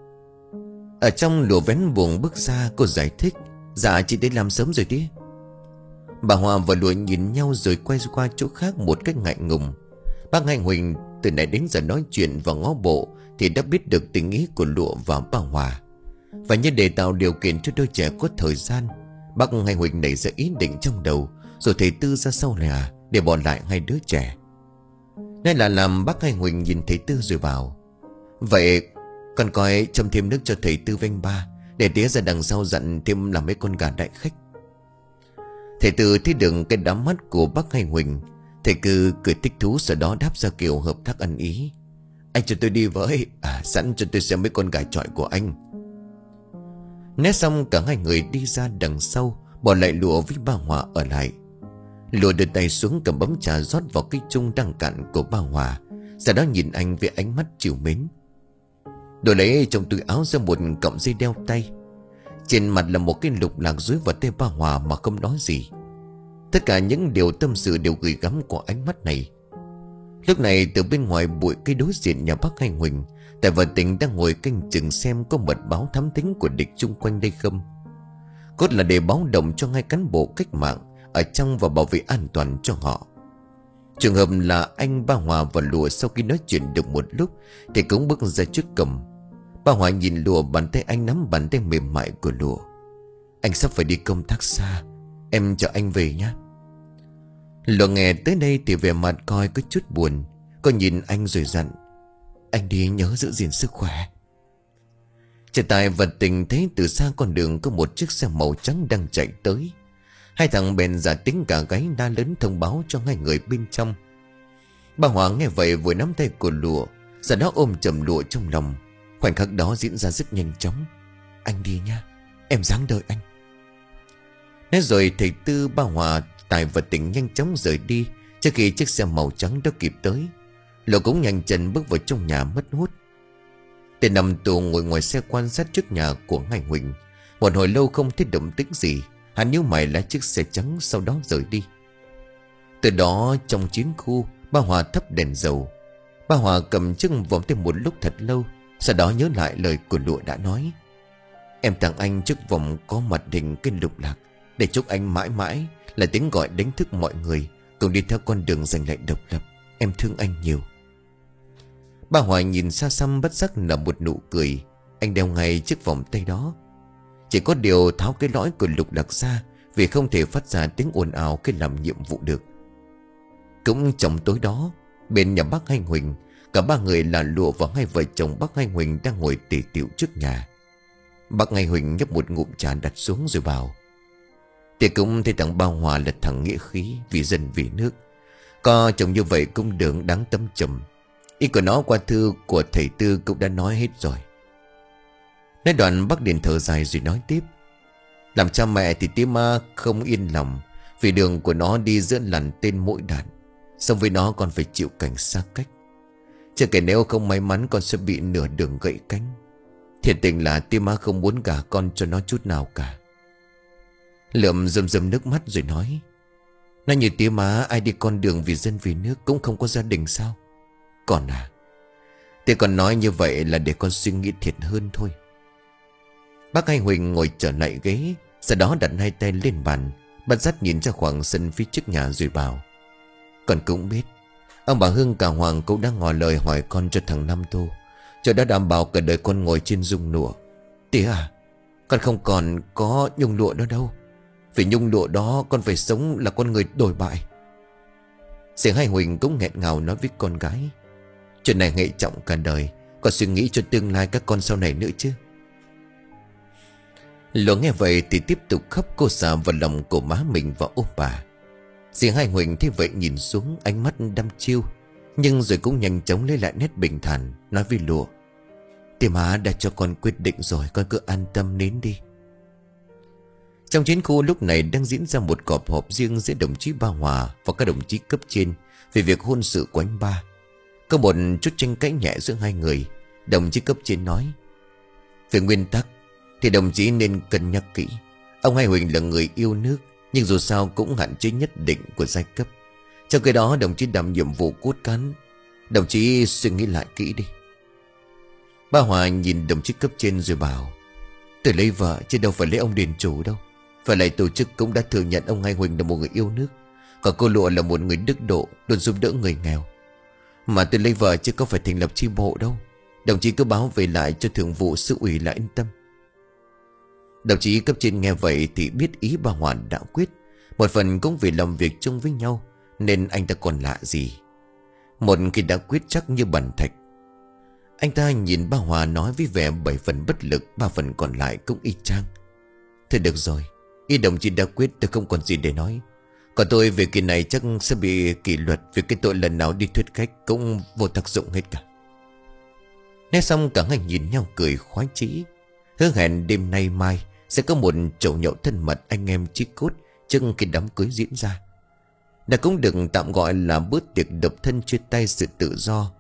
Ở trong lùa vén buồng bước ra, cô giải thích: Dạ chị đến làm sớm rồi đi. Bà Hòa và Lụa nhìn nhau rồi quay qua chỗ khác một cách ngại ngùng. Bác Hai Huỳnh từ nãy đến giờ nói chuyện và ngó bộ thì đã biết được tình ý của Lụa và bà Hòa. Và như để tạo điều kiện cho đôi trẻ có thời gian, bác Hai Huỳnh nảy ra ý định trong đầu, rồi thầy Tư ra sau nhà để bỏ lại hai đứa trẻ. Nên là làm bác Hai Huỳnh nhìn thầy Tư rồi bảo: Vậy con coi châm thêm nước cho thầy Tư với anh ba, để tía ra đằng sau dặn thêm làm mấy con gà đại khách. Thầy Tư thấy được cái đám mắt của bác Hai Huỳnh. Thầy cứ cười thích thú, sau đó đáp ra kiểu hợp tác ăn ý. Anh cho tôi đi với, à, sẵn cho tôi xem mấy con gà chọi của anh. Nói xong cả hai người đi ra đằng sau, bỏ lại Lụa với ba Hòa ở lại. Lụa đưa tay xuống cầm bấm trà rót vào cái chung đang cạn của ba Hòa, sau đó nhìn anh với ánh mắt trìu mến. Rồi lấy trong túi áo ra một cọng dây đeo tay. Trên mặt là một cái lục lạc dưới vào tay ba Hòa mà không nói gì. Tất cả những điều tâm sự đều gửi gắm của ánh mắt này. Lúc này từ bên ngoài bụi cây đối diện nhà bác Hai Huỳnh, Tài và Tình đang ngồi canh chừng xem có mật báo thám thính của địch chung quanh đây không. Cốt là để báo động cho ngay cán bộ cách mạng ở trong và bảo vệ an toàn cho họ. Trường hợp là anh ba Hòa và Lụa sau khi nói chuyện được một lúc thì cũng bước ra trước cổng. Ba Hòa nhìn Lụa, bàn tay anh nắm bàn tay mềm mại của Lụa. Anh sắp phải đi công tác xa, em chở anh về nhé. Lụa nghe tới đây thì vẻ mặt coi có chút buồn. Cô nhìn anh rồi dặn, anh đi nhớ giữ gìn sức khỏe. Trời Tài và Tình thấy từ xa con đường có một chiếc xe màu trắng đang chạy tới. Hai thằng bèn giả tính cả gáy đa lớn thông báo cho hai người bên trong. Bà Hòa nghe vậy vừa nắm tay của Lụa, sau đó ôm chầm Lụa trong lòng. Khoảnh khắc đó diễn ra rất nhanh chóng. Anh đi nha, em ráng đợi anh. Nói rồi thầy Tư, ba Hòa, Tài và Tình nhanh chóng rời đi trước khi chiếc xe màu trắng đó kịp tới. Lụa cũng nhanh chân bước vào trong nhà mất hút. Tên nằm tù ngồi ngoài xe quan sát trước nhà của Hai Huỳnh. Một hồi lâu không thấy động tĩnh gì, hắn nhíu mày lái chiếc xe trắng sau đó rời đi. Từ đó trong chiến khu, ba Hòa thắp đèn dầu. Ba Hòa cầm chiếc vòng thêm một lúc thật lâu, sau đó nhớ lại lời của Lụa đã nói. Em tặng anh chiếc vòng có mặt hình cái lục lạc, để chúc anh mãi mãi là tiếng gọi đánh thức mọi người cùng đi theo con đường giành lại độc lập. Em thương anh nhiều. Ba Hòa nhìn xa xăm bất giác nở một nụ cười. Anh đeo ngay chiếc vòng tay đó. Chỉ có điều tháo cái lõi của lục lạc ra, vì không thể phát ra tiếng ồn ào khi làm nhiệm vụ được. Cũng trong tối đó, bên nhà bác Hai Huỳnh, cả ba người là Lụa và hai vợ chồng bác Hai Huỳnh đang ngồi tỉ tựu trước nhà. Bác Hai Huỳnh nhấp một ngụm trà đặt xuống rồi bảo. Thì cũng thấy thằng Ba Hòa là thằng nghĩa khí, vì dân vì nước. Có chồng như vậy cũng đừng đáng tấm trầm. Ý của nó qua thư của thầy Tư cũng đã nói hết rồi. Nói đoạn bác Điền thở dài rồi nói tiếp. Làm cha mẹ thì tía Ma không yên lòng, vì đường của nó đi giữa lằn tên mỗi đạn. Xong với nó còn phải chịu cảnh xa cách. Chưa kể nếu không may mắn con sẽ bị nửa đường gãy cánh. Thiệt tình là tía Ma không muốn gả con cho nó chút nào cả. Lượm rơm rơm nước mắt rồi nói. Nói như tía má, ai đi con đường vì dân vì nước cũng không có gia đình sao? Còn à, tía còn nói như vậy là để con suy nghĩ thiệt hơn thôi. Bác Hai Huỳnh ngồi trở lại ghế, sau đó đặt hai tay lên bàn, bất giác nhìn ra khoảng sân phía trước nhà rồi bảo. Con cũng biết ông bà Hương cả Hoàng cũng đã ngỏ lời hỏi con cho thằng Năm Tô, cho đã đảm bảo cả đời con ngồi trên dung lụa. Tía à, con không còn có nhung lụa đó đâu. Vì nhung lụa đó con phải sống là con người đổi bại. Giọng Hai Huỳnh cũng nghẹn ngào nói với con gái. Chuyện này hệ trọng cả đời, con suy nghĩ cho tương lai các con sau này nữa chứ. Lụa nghe vậy thì tiếp tục khóc cô xà vào lòng của má mình và ôm bà. Giọng Hai Huỳnh thấy vậy nhìn xuống, ánh mắt đăm chiêu, nhưng rồi cũng nhanh chóng lấy lại nét bình thản, nói với Lụa. Tía má đã cho con quyết định rồi, con cứ an tâm nín đi. Trong chiến khu lúc này đang diễn ra một cuộc họp riêng giữa đồng chí Ba Hòa và các đồng chí cấp trên về việc hôn sự của anh Ba. Có một chút tranh cãi nhẹ giữa hai người. Đồng chí cấp trên nói. Về nguyên tắc thì đồng chí nên cân nhắc kỹ. Ông Hai Huỳnh là người yêu nước, nhưng dù sao cũng hạn chế nhất định của giai cấp. Trong cái đó đồng chí đảm nhiệm vụ cốt cán. Đồng chí suy nghĩ lại kỹ đi. Ba Hòa nhìn đồng chí cấp trên rồi bảo. Tôi lấy vợ chứ đâu phải lấy ông đền chủ đâu. Phải lại tổ chức cũng đã thừa nhận ông Hai Huỳnh là một người yêu nước, còn cô Lụa là một người đức độ, luôn giúp đỡ người nghèo. Mà tôi lấy vợ chứ có phải thành lập chi bộ đâu. Đồng chí cứ báo về lại cho thường vụ sự ủy là yên tâm. Đồng chí cấp trên nghe vậy thì biết ý bà Hòa đã quyết. Một phần cũng vì làm việc chung với nhau nên anh ta còn lạ gì. Một khi đã quyết chắc như bàn thạch. Anh ta nhìn bà Hòa nói với vẻ bảy phần bất lực, ba phần còn lại cũng y chang. Thôi được rồi, Ý đồng chí đã quyết, tôi không còn gì để nói. Còn tôi về kỳ này chắc sẽ bị kỷ luật, vì cái tội lần nào đi thuyết khách cũng vô tác dụng hết cả. Nói xong cả hai nhìn nhau cười khoái chí, hứa hẹn đêm nay mai sẽ có một chầu nhậu thân mật anh em chí cốt trước khi đám cưới diễn ra. Đã cũng được tạm gọi là bữa tiệc độc thân chia tay sự tự do.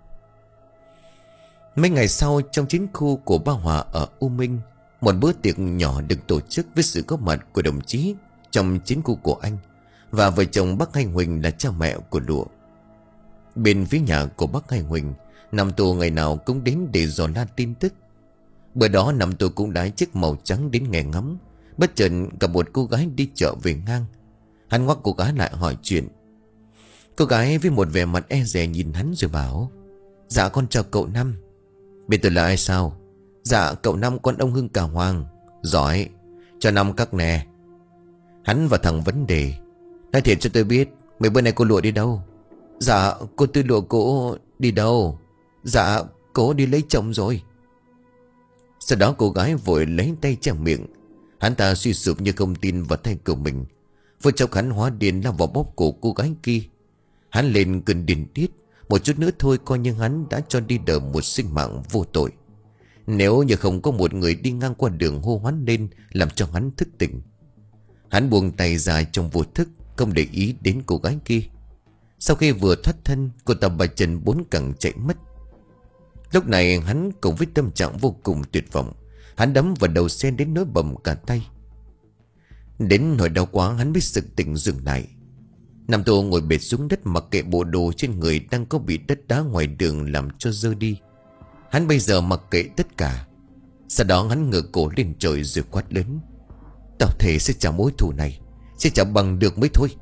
Mấy ngày sau, trong chiến khu của Ba Hòa ở U Minh, một bữa tiệc nhỏ được tổ chức với sự góp mặt của đồng chí trong chiến khu của anh và vợ chồng bác Hai Huỳnh là cha mẹ của Lụa. Bên phía nhà của bác Hai Huỳnh, Năm Tù ngày nào cũng đến để dò la tin tức. Bữa đó Năm Tù cũng đái chiếc màu trắng đến nghe ngắm. Bất chợt gặp một cô gái đi chợ về ngang. Hắn ngoắc cô gái lại hỏi chuyện. Cô gái với một vẻ mặt e dè nhìn hắn rồi bảo: Dạ con chào cậu Năm. Biết tôi là ai sao? Dạ cậu Năm con ông Hưng Cả Hoàng. Giỏi, cho Năm các nè. Hắn vào thẳng vấn đề. Nói thiệt cho tôi biết, mấy bữa nay cô Lụa đi đâu? Dạ cô Tư Lụa cô đi đâu? Dạ cô đi lấy chồng rồi. Sau đó cô gái vội lấy tay che miệng. Hắn ta suy sụp như không tin vào tay của mình. Vừa chốc hắn hóa điên lao vào bóp cổ cô gái kia. Hắn lên cơn điên tiết. Một chút nữa thôi coi như hắn đã cho đi đời một sinh mạng vô tội. Nếu như không có một người đi ngang qua đường hô hoán lên làm cho hắn thức tỉnh. Hắn buông tay ra trong vô thức, không để ý đến cô gái kia. Sau khi vừa thoát thân, cô ta bà chân bốn cẳng chạy mất. Lúc này hắn cùng với tâm trạng vô cùng tuyệt vọng. Hắn đấm vào đầu xe đến nỗi bầm cả tay. Đến nỗi đau quá hắn mới sực tỉnh dừng lại. Nam Tô ngồi bệt xuống đất mặc kệ bộ đồ trên người đang có bị đất đá ngoài đường làm cho dơ đi. Hắn bây giờ mặc kệ tất cả. Sau đó hắn ngửa cổ lên trời rồi quát lớn: Tao thề sẽ trả mối thù này, sẽ trả bằng được mới thôi.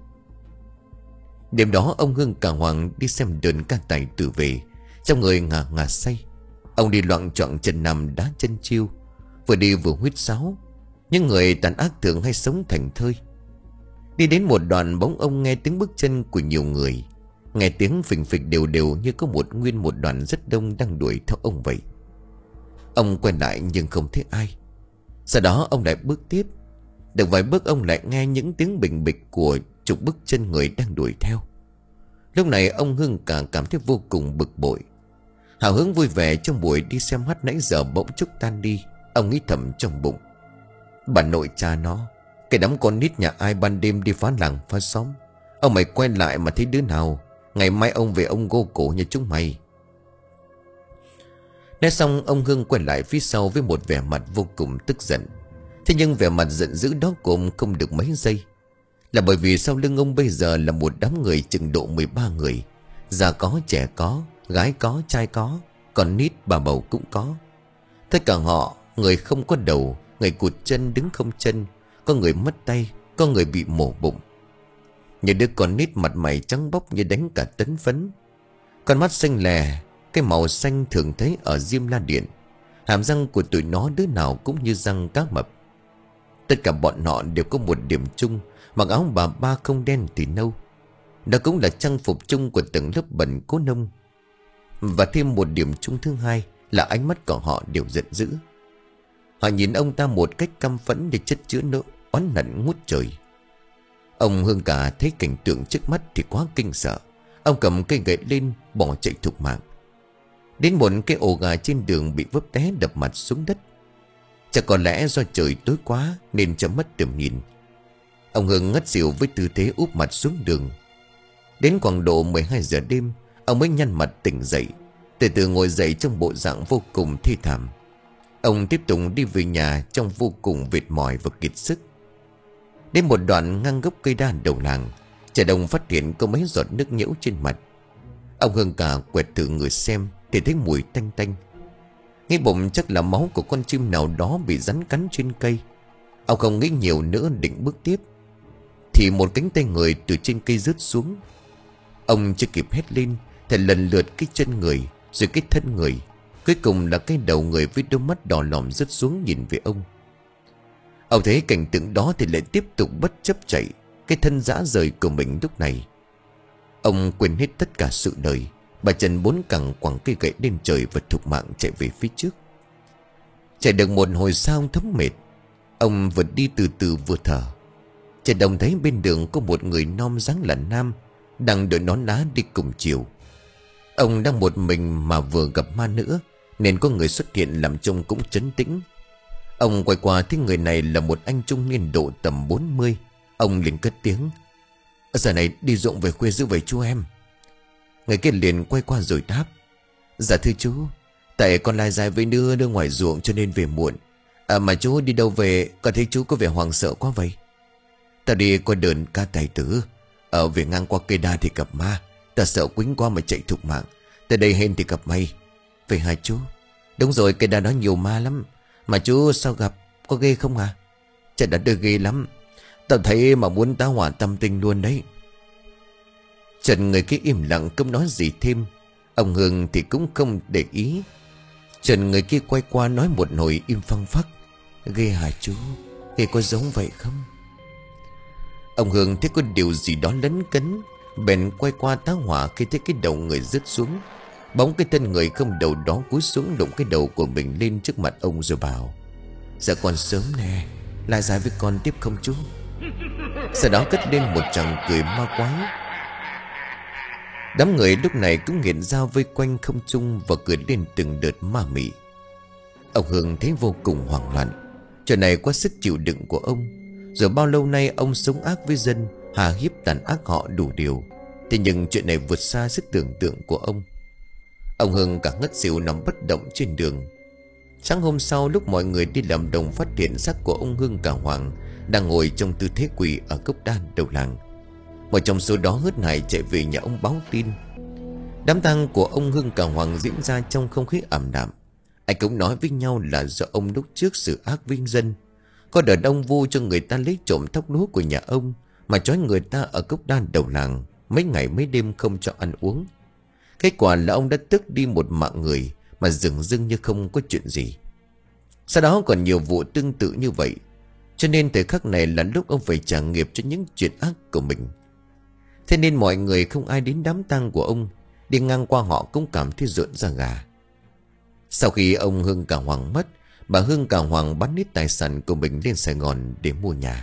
Đêm đó ông Hưng Cả Hoàng đi xem đờn ca tài tử về. Trong người ngả ngả say. Ông đi loạng choạng chân nằm đá chân chiêu, vừa đi vừa huýt sáo. Những người tàn ác thường hay sống thành thơi. Đi đến một đoạn bỗng ông nghe tiếng bước chân của nhiều người. Nghe tiếng phình phịch đều đều như có một nguyên một đoàn rất đông đang đuổi theo ông vậy. Ông quay lại nhưng không thấy ai. Sau đó ông lại bước tiếp. Được vài bước ông lại nghe những tiếng bình bịch của chục bước chân người đang đuổi theo. Lúc này ông Hưng Cả cảm thấy vô cùng bực bội. Hào hứng vui vẻ trong buổi đi xem hát nãy giờ bỗng chốc tan đi. Ông nghĩ thầm trong bụng: Bà nội cha nó, cái đám con nít nhà ai ban đêm đi phá làng phá xóm. Ông mày quay lại mà thấy đứa nào, ngày mai ông về ông gô cổ như chúng mày. Nói xong ông Hưng quay lại phía sau với một vẻ mặt vô cùng tức giận. Thế nhưng vẻ mặt giận dữ đó của ông không được mấy giây. Là bởi vì sau lưng ông bây giờ là một đám người chừng độ mười ba người. Già có, trẻ có, gái có, trai có, còn nít bà bầu cũng có. Tất cả họ, người không có đầu, người cụt chân đứng không chân, có người mất tay, có người bị mổ bụng. Những đứa con nít mặt mày trắng bóc như đánh cả tấn phấn. Con mắt xanh lè, cái màu xanh thường thấy ở Diêm La Điện. Hàm răng của tụi nó đứa nào cũng như răng cá mập. Tất cả bọn họ đều có một điểm chung, mặc áo bà ba không đen thì nâu. Đó cũng là trang phục chung của từng lớp bẩn cố nông. Và thêm một điểm chung thứ hai là ánh mắt của họ đều giận dữ. Họ nhìn ông ta một cách căm phẫn để chất chứa nỗi oán hận ngút trời. Ông Hương Cả thấy cảnh tượng trước mắt thì quá kinh sợ. Ông cầm cây gậy lên bỏ chạy thục mạng. Đến một cái ổ gà trên đường bị vấp té đập mặt xuống đất. Chắc có lẽ do trời tối quá nên chấm mất tầm nhìn. Ông Hưng ngất xỉu với tư thế úp mặt xuống đường. Đến khoảng độ mười hai giờ đêm, ông mới nhăn mặt tỉnh dậy, từ từ ngồi dậy trong bộ dạng vô cùng thê thảm. Ông tiếp tục đi về nhà trong vô cùng mệt mỏi và kiệt sức. Đến một đoạn ngang gốc cây đa đầu làng, Trẻ Đông phát hiện có mấy giọt nước nhễu trên mặt. Ông Hưng Cả quẹt thử người xem thì thấy mùi tanh tanh. Nghĩ bụng chắc là máu của con chim nào đó bị rắn cắn trên cây. Ông không nghĩ nhiều nữa định bước tiếp thì một cánh tay người từ trên cây rớt xuống. Ông chưa kịp hét lên thì lần lượt cái chân người, rồi cái thân người, cuối cùng là cái đầu người với đôi mắt đỏ lòm rớt xuống nhìn về ông. Ông thấy cảnh tượng đó thì lại tiếp tục bất chấp chạy. Cái thân rã rời của mình lúc này, ông quên hết tất cả sự đời. Bà chân bốn cẳng quẳng cây gậy lên trời và thục mạng chạy về phía trước. Chạy được một hồi sau thấm mệt, ông vừa đi từ từ vừa thở. Chị Đồng thấy bên đường có một người non dáng là nam đang đội nón lá đi cùng chiều. Ông đang một mình mà vừa gặp ma nữa, nên có người xuất hiện làm trông cũng trấn tĩnh. Ông quay qua thấy người này là một anh trung niên độ tầm bốn mươi. Ông liền cất tiếng: "Giờ này đi ruộng về khuya giữ về chú em." Người kia liền quay qua rồi đáp: "Dạ thưa chú, tại con lai dài với nưa đưa ngoài ruộng cho nên về muộn. À mà chú đi đâu về, con thấy chú có vẻ hoảng sợ quá vậy?" "Ta đi qua đờn ca tài tử, ở về ngang qua cây đa thì gặp ma. Ta sợ quýnh quá mà chạy thục mạng. Tới đây hên thì gặp may." "Vậy hả chú?" "Đúng rồi, cây đa đó nhiều ma lắm. Mà chú sao gặp, có ghê không à?" "Chả đã đưa ghê lắm. Tao thấy mà muốn tá hỏa tâm tình luôn đấy." Trần người kia im lặng không nói gì thêm. Ông Hương thì cũng không để ý. Trần người kia quay qua nói một hồi im phăng phắc: "Ghê hả chú? Ghê có giống vậy không?" Ông Hương thấy có điều gì đó lấn cấn, bèn quay qua tá hỏa khi thấy cái đầu người rớt xuống. Bóng cái thân người không đầu đó cúi xuống đụng cái đầu của mình lên trước mặt ông rồi bảo: "Dạ còn sớm nè, lại dài với con tiếp không chú?" Sau đó cất lên một tràng cười ma quái. Đám người lúc này cũng nghiện dao vây quanh không trung và cười lên từng đợt ma mị. Ông Hương thấy vô cùng hoảng loạn. Chuyện này quá sức chịu đựng của ông. Rồi bao lâu nay ông sống ác với dân, hà hiếp tàn ác họ đủ điều. Thế nhưng chuyện này vượt xa sức tưởng tượng của ông. Ông Hương cả ngất xỉu nằm bất động trên đường. Sáng hôm sau, lúc mọi người đi làm đồng phát hiện xác của ông Hương cả Hoàng đang ngồi trong tư thế quỳ ở gốc đa đầu làng. Một trong số đó hớt hải chạy về nhà ông báo tin. Đám tang của ông Hương cả Hoàng diễn ra trong không khí ảm đạm. Ai cũng nói với nhau là do ông lúc trước sự ác với dân. Có đợt ông vu cho người ta lấy trộm thóc lúa của nhà ông, mà trói người ta ở gốc đa đầu làng mấy ngày mấy đêm không cho ăn uống. Kết quả là ông đã tước đi một mạng người mà dường dưng như không có chuyện gì. Sau đó còn nhiều vụ tương tự như vậy. Cho nên thời khắc này là lúc ông phải trả nghiệp cho những chuyện ác của mình. Thế nên mọi người không ai đến đám tang của ông, đi ngang qua họ cũng cảm thấy rợn da gà. Sau khi ông Hương cả Hoàng mất, bà Hương cả Hoàng bán hết tài sản của mình lên Sài Gòn để mua nhà.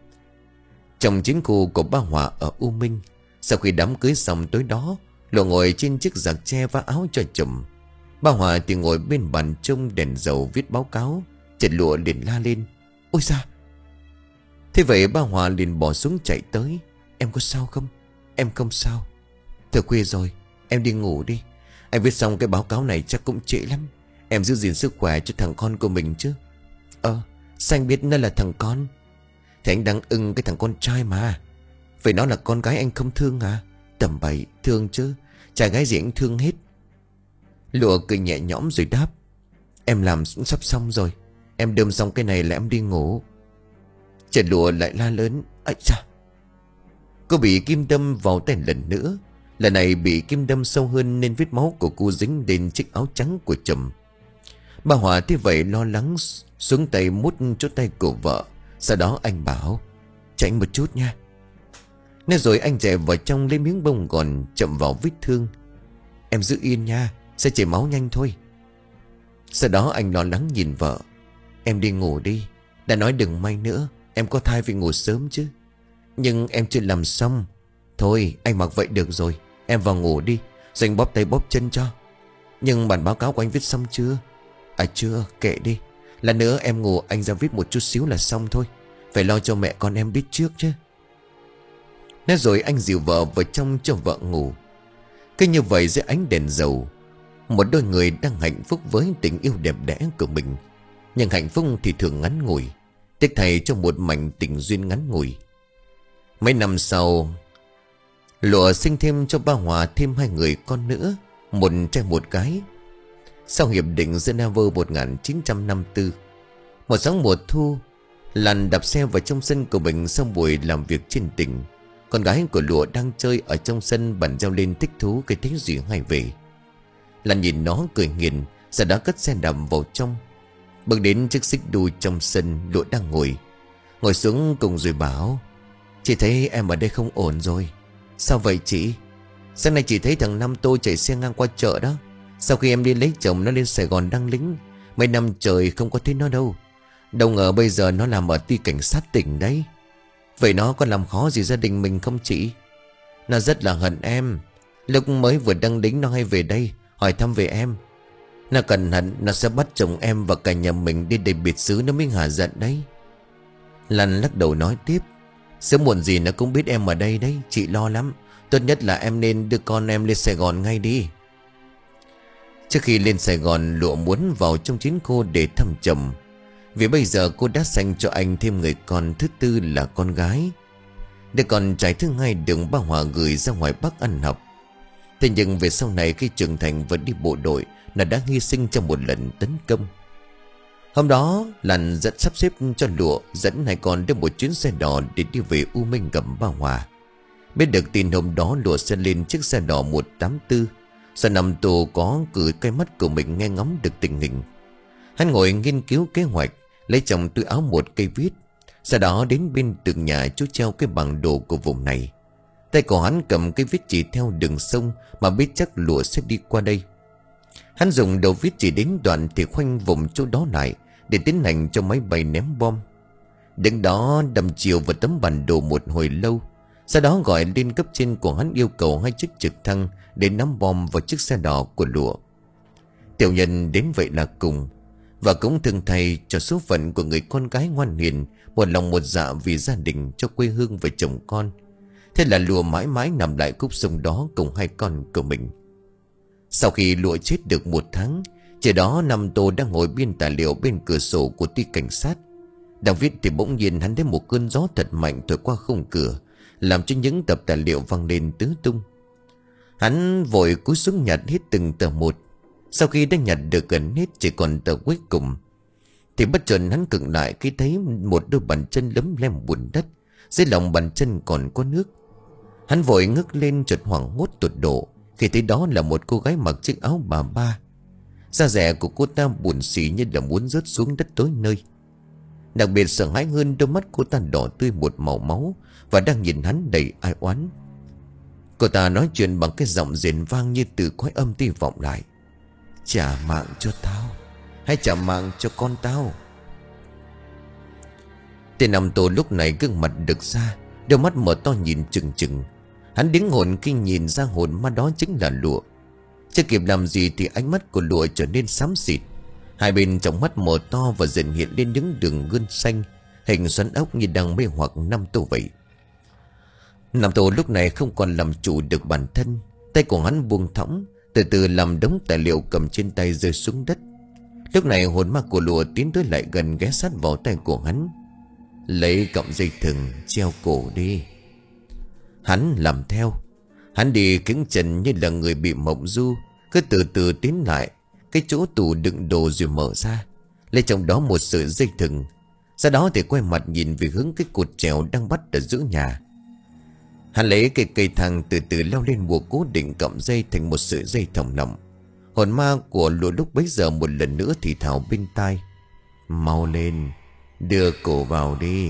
Trong chiến khu của ba Hòa ở U Minh, sau khi đám cưới xong tối đó, Lộ ngồi trên chiếc giặc tre vá áo cho chồng. Ba Hòa thì ngồi bên bàn trông đèn dầu viết báo cáo. Trần Lụa liền la lên: "Ôi da!" Thế vậy ba Hòa liền bỏ xuống chạy tới: "Em có sao không?" "Em không sao." "Thôi khuya rồi, em đi ngủ đi. Anh viết xong cái báo cáo này chắc cũng trễ lắm. Em giữ gìn sức khỏe cho thằng con của mình chứ." "Ờ, sao anh biết nó là thằng con?" "Thì anh đang ưng cái thằng con trai mà. Vậy nó là con gái anh không thương à?" "Tầm bậy, thương chứ. Trai gái gì anh thương hết." Lụa cười nhẹ nhõm rồi đáp: "Em làm cũng sắp xong rồi. Em đơm xong cái này là em đi ngủ." Trần Lụa lại la lớn: "Ây da!" Cô bị kim đâm vào tay lần nữa. Lần này bị kim đâm sâu hơn nên vết máu của cô dính đến chiếc áo trắng của chồng. Bà Hòa thế vậy lo lắng xuống tay mút chốt tay của vợ. Sau đó anh bảo: "Tránh một chút nha." Nên rồi anh chạy vào trong lấy miếng bông gòn chậm vào vết thương. "Em giữ yên nha, sẽ chảy máu nhanh thôi." Sau đó anh lo lắng nhìn vợ: "Em đi ngủ đi. Đã nói đừng may nữa. Em có thai phải ngủ sớm chứ." "Nhưng em chưa làm xong." "Thôi anh mặc vậy được rồi. Em vào ngủ đi, rồi anh bóp tay bóp chân cho." "Nhưng bản báo cáo của anh viết xong chưa?" "À chưa, kệ đi. Lần nữa em ngủ anh ra viết một chút xíu là xong thôi. Phải lo cho mẹ con em biết trước chứ." Nói rồi anh dìu vợ vào trong cho vợ ngủ. Cứ như vậy dưới ánh đèn dầu, một đôi người đang hạnh phúc với tình yêu đẹp đẽ của mình. Nhưng hạnh phúc thì thường ngắn ngủi, tiếc thay cho một mảnh tình duyên ngắn ngủi. Mấy năm sau, Lụa sinh thêm cho ba Hòa thêm hai người con nữa, một trai một gái. Sau hiệp định Geneva một nghìn chín trăm năm mươi tư, một sáng mùa thu, Lan đạp xe vào trong sân của mình sau buổi làm việc trên tỉnh. Con gái của Lụa đang chơi ở trong sân bắn reo lên thích thú cái thấy gì hay về. Lan nhìn nó cười nghiền, sau đó cất xe đạp vào trong. Bước đến chiếc xích đu trong sân, Lụa đang ngồi Ngồi xuống cùng rồi bảo: "Chị thấy em ở đây không ổn rồi." "Sao vậy chị?" "Sáng nay chị thấy thằng Năm Tô chạy xe ngang qua chợ đó. Sau khi em đi lấy chồng nó lên Sài Gòn đăng lính. Mấy năm trời không có thấy nó đâu. Đâu ngờ bây giờ nó làm ở ty cảnh sát tỉnh đấy." Vậy nó có làm khó gì gia đình mình không chị? Nó rất là hận em. Lúc mới vừa đăng lính nó hay về đây hỏi thăm về em. Nó cẩn hận nó sẽ bắt chồng em và cả nhà mình đi để biệt xứ nó mới hả giận đấy. Lan lắc đầu nói tiếp. Sớm muộn gì nó cũng biết em ở đây đấy. Chị lo lắm. Tốt nhất là em nên đưa con em lên Sài Gòn ngay đi. Trước khi lên Sài Gòn, Lụa muốn vào trong chiến khu để thăm chồng. Vì bây giờ cô đã sanh cho anh thêm người con thứ tư là con gái. Đứa con trai thứ hai được ba Hòa gửi ra ngoài Bắc ăn học. Thế nhưng về sau này khi trưởng thành và đi bộ đội, nó đã hy sinh trong một lần tấn công. Hôm đó Lan dẫn sắp xếp cho Lụa dẫn hai con đến một chuyến xe đò để đi về U Minh gặp ba Hòa. Biết được tin hôm đó, Lụa sẽ lên chiếc xe đò một tám tư. Sau năm tù có cử cái mắt của mình nghe ngóng được tình hình. Hắn ngồi nghiên cứu kế hoạch, lấy trong túi áo một cây viết. Sau đó đến bên tường nhà chú treo cái bản đồ của vùng này. Tay của hắn cầm cái viết chỉ theo đường sông mà biết chắc Lụa sẽ đi qua đây. Hắn dùng đầu viết chỉ đến đoạn thì khoanh vùng chỗ đó lại để tiến hành cho máy bay ném bom. Đứng đó đâm chiều vào tấm bản đồ một hồi lâu. Sau đó gọi lên cấp trên của hắn yêu cầu hai chiếc trực thăng để ném bom vào chiếc xe đỏ của Lụa. Tiểu Nhân đến vậy là cùng, và cũng thương thay cho số phận của người con gái ngoan hiền, một lòng một dạ vì gia đình, cho quê hương và chồng con. Thế là Lụa mãi mãi nằm lại khúc sông đó cùng hai con của mình. Sau khi Lụa chết được một tháng, trời đó Nam Tô đang ngồi biên tài liệu bên cửa sổ của ty cảnh sát. Đang viết thì bỗng nhiên hắn thấy một cơn gió thật mạnh thổi qua khung cửa, làm cho những tập tài liệu văng lên tứ tung. Hắn vội cúi xuống nhặt hết từng tờ một. Sau khi đã nhặt được gần hết chỉ còn tờ cuối cùng, thì bất chợt hắn khựng lại khi thấy một đôi bàn chân lấm lem bùn đất. Dưới lòng bàn chân còn có nước. Hắn vội ngước lên chợt hoảng hốt tột độ khi thấy đó là một cô gái mặc chiếc áo bà ba. Da dẻ của cô ta buồn xỉ như là muốn rớt xuống đất tối nơi. Đặc biệt sợ hãi hơn, đôi mắt cô ta đỏ tươi một màu máu và đang nhìn hắn đầy ai oán. Cô ta nói chuyện bằng cái giọng rền vang như từ cõi âm ti vọng lại. Trả mạng cho tao, hay trả mạng cho con tao. Tên Nam Tô lúc này gương mặt đực ra, đôi mắt mở to nhìn chừng chừng. Hắn đứng hồn khi nhìn ra hồn ma đó chính là Lụa. Chưa kịp làm gì thì ánh mắt của Lụa trở nên xám xịt. Hai bên trong mắt mở to và dần hiện lên những đường gân xanh, hình xoắn ốc như đang mê hoặc Nam Tô vậy. Nam Tô lúc này không còn làm chủ được bản thân. Tay của hắn buông thõng, từ từ làm đống tài liệu cầm trên tay rơi xuống đất. Lúc này hồn ma của Lụa tiến tới lại gần, ghé sát vào tay của hắn. Lấy cọng dây thừng treo cổ đi. Hắn làm theo. Hắn đi kiếng chân như là người bị mộng du, cứ từ từ tiến lại cái chỗ tủ đựng đồ rồi mở ra, lấy trong đó một sợi dây thừng. Sau đó thì quay mặt nhìn về hướng cái cột trèo đang bắt ở giữa nhà. Hắn lấy cây cây thang từ từ leo lên buộc cố định cọng dây thành một sợi dây thòng lọng. Hồn ma của Lụa lúc bấy giờ một lần nữa thì thào bên tai. Mau lên, đưa cổ vào đi.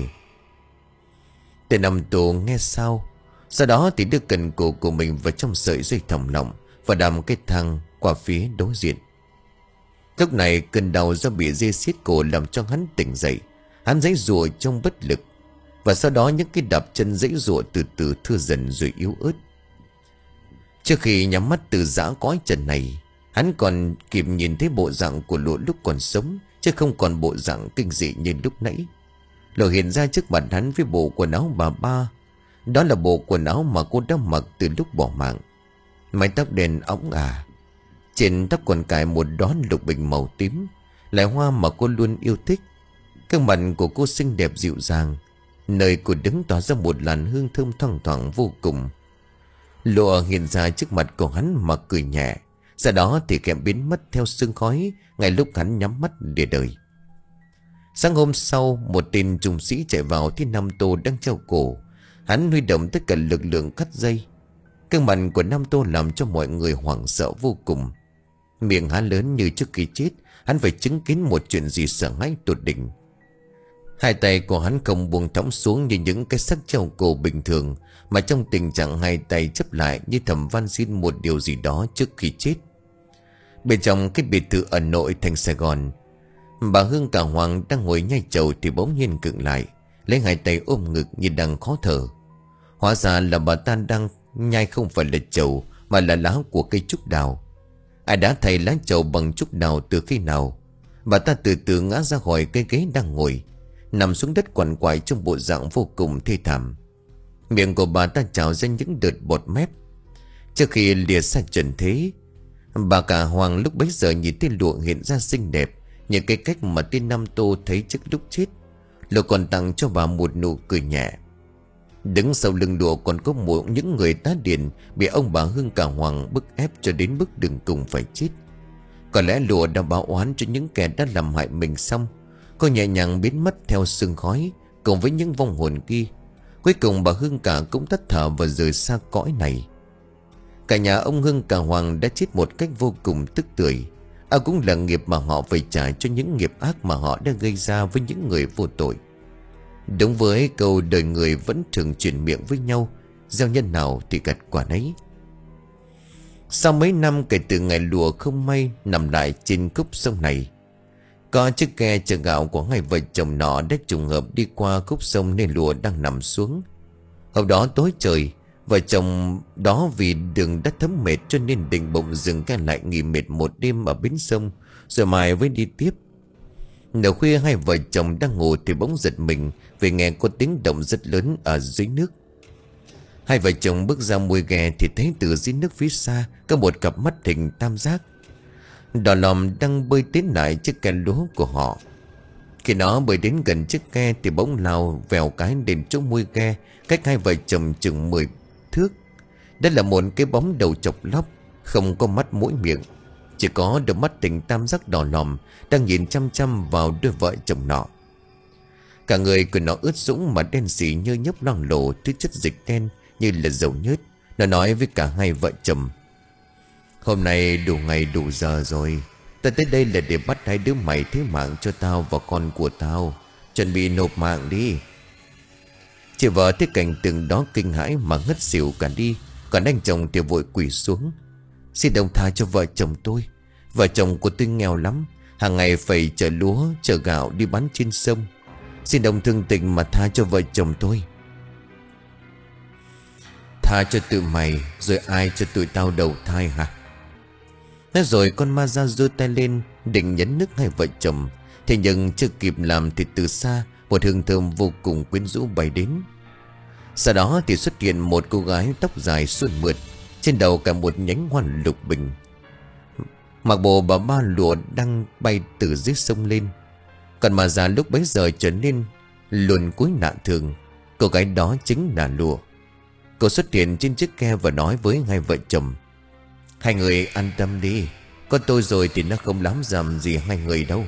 Tên Nam Tô nghe sao. Sau đó thì đưa cần cổ của mình vào trong sợi dây thòng lọng và đầm cái thang qua phía đối diện. Lúc này cơn đau do bị dây xiết cổ làm cho hắn tỉnh dậy. Hắn giãy giụa trong bất lực, và sau đó những cái đạp chân giãy giụa từ từ thưa dần rồi yếu ớt. Trước khi nhắm mắt từ giã cõi trần này, hắn còn kịp nhìn thấy bộ dạng của Lụa lúc còn sống, chứ không còn bộ dạng kinh dị như lúc nãy. Lụa hiện ra trước mặt hắn với bộ quần áo bà ba. Đó là bộ quần áo mà cô đã mặc từ lúc bỏ mạng. Mái tóc đen óng ả, trên tóc còn cài một đóa lục bình màu tím, là hoa mà cô luôn yêu thích. Cái mặt của cô xinh đẹp dịu dàng, nơi cô đứng tỏa ra một làn hương thơm thoang thoảng vô cùng. Lụa hiện ra trước mặt của hắn mà cười nhẹ, sau đó thì kèm biến mất theo sương khói ngay lúc hắn nhắm mắt để đời. Sáng hôm sau, một tên trùng sĩ chạy vào thấy Nam Tô đang treo cổ. Hắn huy động tất cả lực lượng cắt dây. Cái mặt của Nam Tô làm cho mọi người hoảng sợ vô cùng. Miệng há lớn như trước khi chết, hắn phải chứng kiến một chuyện gì sợ hãi tột đỉnh. Hai tay của hắn không buông thõng xuống như những cái xác treo cổ bình thường, mà trong tình trạng hai tay chấp lại như thầm van xin một điều gì đó trước khi chết. Bên trong cái biệt thự ở nội thành Sài Gòn, bà Hương cả Hoàng đang ngồi nhai trầu thì bỗng nhiên khựng lại, lấy hai tay ôm ngực như đang khó thở. Hóa ra là bà ta đang nhai không phải là trầu, mà là lá của cây trúc đào. Ai đã thay lá trầu bằng trúc đào từ khi nào? Bà ta từ từ ngã ra khỏi cây ghế đang ngồi, nằm xuống đất quằn quại trong bộ dạng vô cùng thê thảm. Miệng của bà ta trào ra những đợt bọt mép. Trước khi lìa xa trần thế, bà cả Hoàng lúc bấy giờ nhìn tên Lụa hiện ra xinh đẹp như cái cách mà tên Nam Tô thấy trước lúc chết. Lụa còn tặng cho bà một nụ cười nhẹ. Đứng sau lưng Lụa còn có một những người tá điền bị ông bà Hương cả Hoàng bức ép cho đến mức đường cùng phải chết. Có lẽ Lụa đã báo oán cho những kẻ đã làm hại mình xong. Cô nhẹ nhàng biến mất theo sương khói cùng với những vong hồn kia. Cuối cùng bà Hương cả cũng tắt thở và rời xa cõi này. Cả nhà ông Hương cả Hoàng đã chết một cách vô cùng tức tưởi. À, cũng là nghiệp mà họ phải trả cho những nghiệp ác mà họ đã gây ra với những người vô tội. Đúng với câu đời người vẫn thường chuyển miệng với nhau, gieo nhân nào thì gặt quả nấy. Sau mấy năm kể từ ngày Lụa không may nằm lại trên khúc sông này, có chiếc ghe chở gạo của hai vợ chồng nọ đã trùng hợp đi qua khúc sông nên Lụa đang nằm xuống. Hôm đó tối trời, vợ chồng đó vì đường đất thấm mệt cho nên định bụng dừng ghe lại nghỉ mệt một đêm ở bến sông, rồi mai mới đi tiếp. Nửa khuya hai vợ chồng đang ngủ thì bỗng giật mình vì nghe có tiếng động rất lớn ở dưới nước. Hai vợ chồng bước ra mui ghe thì thấy từ dưới nước phía xa có một cặp mắt hình tam giác đỏ lòm đang bơi tiến lại chiếc ghe lúa của họ. Khi nó bơi đến gần chiếc ghe thì bỗng lao vèo cái đến chỗ mui ghe cách hai vợ chồng chừng mười thước. Đó là một cái bóng đầu chọc lóc, không có mắt mũi miệng, chỉ có đôi mắt tình tam giác đỏ lòm đang nhìn chăm chăm vào đôi vợ chồng nọ. Cả người của nó ướt sũng mà đen xỉ như nhấp loang lổ thứ chất dịch đen như là dầu nhớt. Nó nói với cả hai vợ chồng: "Hôm nay đủ ngày đủ giờ rồi. Ta tới đây là để bắt hai đứa mày thế mạng cho tao và con của tao. Chuẩn bị nộp mạng đi." Chị vợ thấy cảnh tượng đó kinh hãi mà ngất xỉu cả đi. Còn anh chồng thì vội quỳ xuống: "Xin đồng tha cho vợ chồng tôi. Vợ chồng của tôi nghèo lắm, hàng ngày phải chở lúa chở gạo đi bán trên sông. Xin đồng thương tình mà tha cho vợ chồng tôi." "Tha cho tụi mày rồi ai cho tụi tao đầu thai hả?" Nói rồi con ma ra giơ tay lên định nhấn nước hai vợ chồng. Thế nhưng chưa kịp làm thì từ xa một hương thơm vô cùng quyến rũ bay đến. Sau đó thì xuất hiện một cô gái tóc dài suôn mượt, trên đầu cả một nhánh hoa lục bình, mặc bộ bà ba lụa đang bay từ dưới sông lên. Còn ma già lúc bấy giờ trở nên luồn cúi lạ thường. Cô gái đó chính là Lụa. Cô xuất hiện trên chiếc ghe và nói với hai vợ chồng: "Hai người an tâm đi, có tôi rồi thì nó không làm giầm gì hai người đâu."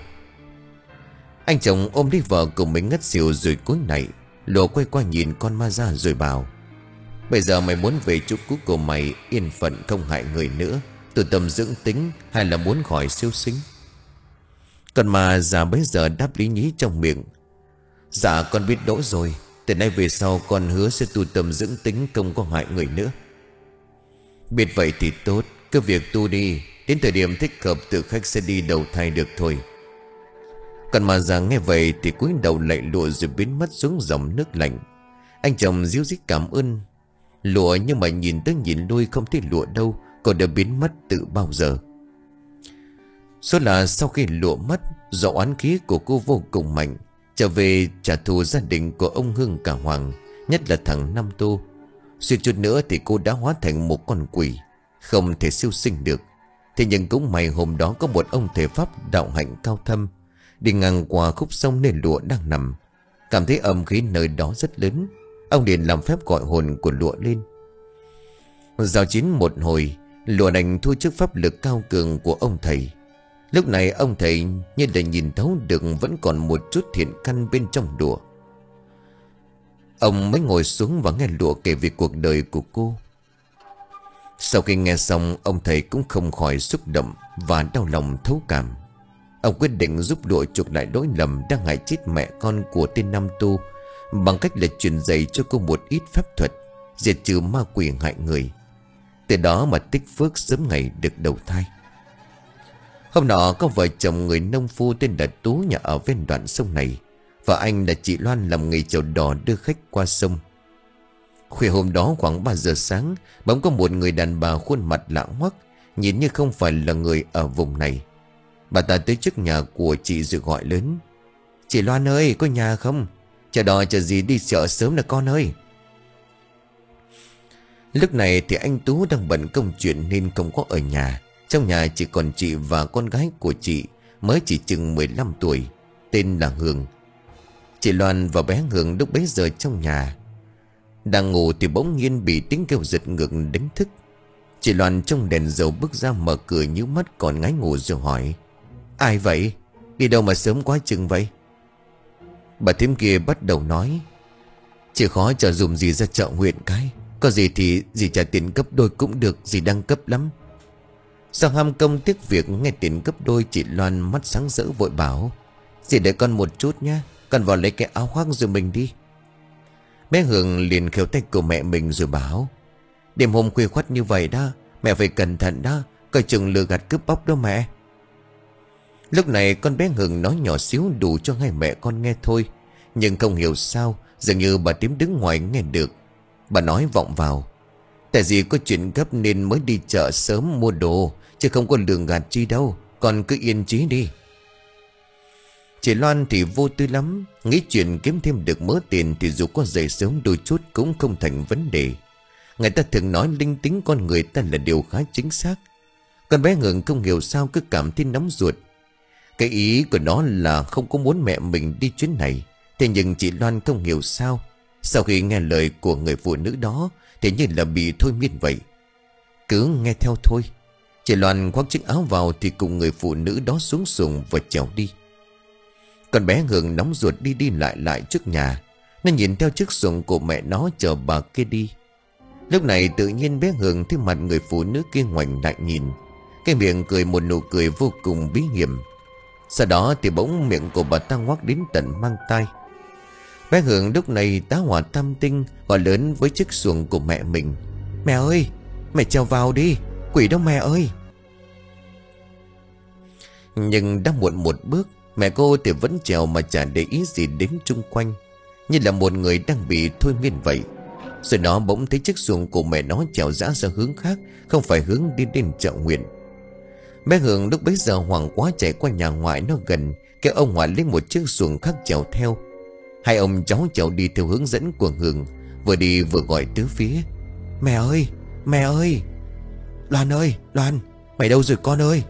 Anh chồng ôm lấy vợ cùng mình ngất xỉu rồi cúi nạy. Lụa quay qua nhìn con ma ra rồi bảo: "Bây giờ mày muốn về chỗ cũ của mày yên phận không hại người nữa, từ tâm dưỡng tính, hay là muốn khỏi siêu sinh?" Con ma già bấy giờ đáp lý nhí trong miệng: "Dạ con biết lỗi rồi. Từ nay về sau con hứa sẽ tu tâm dưỡng tính, không có hại người nữa." "Biết vậy thì tốt, cứ việc tu đi. Đến thời điểm thích hợp tự khách sẽ đi đầu thai được thôi." Còn mà già nghe vậy thì cúi đầu lạy Lụa rồi biến mất xuống dòng nước lạnh. Anh chồng díu dít cảm ơn Lụa, nhưng mà nhìn tới nhìn lui không thấy Lụa đâu. Cô đã biến mất từ bao giờ. Số là sau khi Lụa mất, do oán khí của cô vô cùng mạnh, trở về trả thù gia đình của ông Hương cả Hoàng, nhất là thằng Nam Tô. Suýt chút nữa thì cô đã hóa thành một con quỷ, không thể siêu sinh được. Thế nhưng cũng may hôm đó có một ông thể pháp đạo hạnh cao thâm đi ngang qua khúc sông nên Lụa đang nằm, cảm thấy âm khí nơi đó rất lớn. Ông liền làm phép gọi hồn của Lụa lên. Giao chiến một hồi, Lụa đành thua trước pháp lực cao cường của ông thầy. Lúc này ông thầy như là nhìn thấu được vẫn còn một chút thiện căn bên trong Lụa. Ông mới ngồi xuống và nghe Lụa kể về cuộc đời của cô. Sau khi nghe xong, ông thầy cũng không khỏi xúc động và đau lòng thấu cảm. Ông quyết định giúp Lụa chuộc lại lỗi lầm đang hại chết mẹ con của tên Nam Tu, bằng cách là truyền dạy cho cô một ít pháp thuật diệt trừ ma quỷ hại người, từ đó mà tích phước sớm ngày được đầu thai. Hôm nọ có vợ chồng người nông phu tên là Tú nhà ở ven đoạn sông này Và anh là chị Loan làm nghề chèo đò đưa khách qua sông. Khuya hôm đó khoảng ba giờ sáng, bỗng có một người đàn bà khuôn mặt lạ hoắc, nhìn như không phải là người ở vùng này. Bà ta tới trước nhà của chị rồi gọi lớn: "Chị Loan ơi, có nhà không? Chợ đò chờ gì đi chợ sớm nè con ơi." Lúc này thì anh Tú đang bận công chuyện nên không có ở nhà. Trong nhà chỉ còn chị và con gái của chị, mới chỉ chừng mười lăm tuổi, tên là Hường. Chị Loan và bé Hường lúc bấy giờ trong nhà đang ngủ thì bỗng nhiên bị tiếng kêu giật ngược đánh thức. Chị Loan trong đèn dầu bước ra mở cửa nhíu mắt còn ngái ngủ rồi hỏi: "Ai vậy? Đi đâu mà sớm quá chừng vậy?" Bà thím kia bắt đầu nói: "Chị khó chờ dùm gì ra chợ huyện cái. Có gì thì dì trả tiền gấp đôi cũng được, dì đang cấp lắm." Sau ham công tiếc việc nghe tiền gấp đôi, chị Loan mắt sáng rỡ vội bảo: "Dì đợi con một chút nhé, con vào lấy cái áo khoác rồi mình đi." Bé Hường liền khéo tay của mẹ mình rồi bảo: "Đêm hôm khuya khoắt như vậy đó, mẹ phải cẩn thận đó, coi chừng lừa gạt cướp bóc đó mẹ." Lúc này con bé Hường nói nhỏ xíu đủ cho hai mẹ con nghe thôi. Nhưng không hiểu sao dường như bà tím đứng ngoài nghe được. Bà nói vọng vào: "Tại vì có chuyện gấp nên mới đi chợ sớm mua đồ, chứ không có lường gạt chi đâu, con cứ yên trí đi." Chị Loan thì vô tư lắm, nghĩ chuyện kiếm thêm được mớ tiền thì dù có dậy sớm đôi chút cũng không thành vấn đề. Người ta thường nói linh tính con người ta là điều khá chính xác. Con bé Hường không hiểu sao cứ cảm thấy nóng ruột. Cái ý của nó là không có muốn mẹ mình đi chuyến này. Thế nhưng chị Loan không hiểu sao, sau khi nghe lời của người phụ nữ đó thì như là bị thôi miên vậy. Cứ nghe theo thôi. Chị Loan khoác chiếc áo vào thì cùng người phụ nữ đó xuống xuồng và trèo đi. Con bé Hường nóng ruột đi đi lại lại trước nhà. Nó nhìn theo chiếc xuồng của mẹ nó chờ bà kia đi. Lúc này tự nhiên bé Hường thấy mặt người phụ nữ kia ngoảnh lại nhìn. Cái miệng cười một nụ cười vô cùng bí hiểm. Sau đó thì bỗng miệng của bà ta ngoác đến tận mang tai. Bé Hường lúc này tá hỏa tam tinh, gọi lớn với chiếc xuồng của mẹ mình: "Mẹ ơi, mẹ trèo vào đi, quỷ đâu mẹ ơi." Nhưng đã muộn một bước. Mẹ cô thì vẫn trèo mà chả để ý gì đến chung quanh, như là một người đang bị thôi miên vậy. Rồi nó bỗng thấy chiếc xuồng của mẹ nó trèo dã ra hướng khác, không phải hướng đi đến chợ huyện. Bé Hường lúc bấy giờ hoảng quá chạy qua nhà ngoại nó gần, kêu ông ngoại lấy một chiếc xuồng khác trèo theo. Hai ông cháu trèo đi theo hướng dẫn của Hường, vừa đi vừa gọi tứ phía: "Mẹ ơi, mẹ ơi, Loan ơi, Loan, mày đâu rồi con ơi?"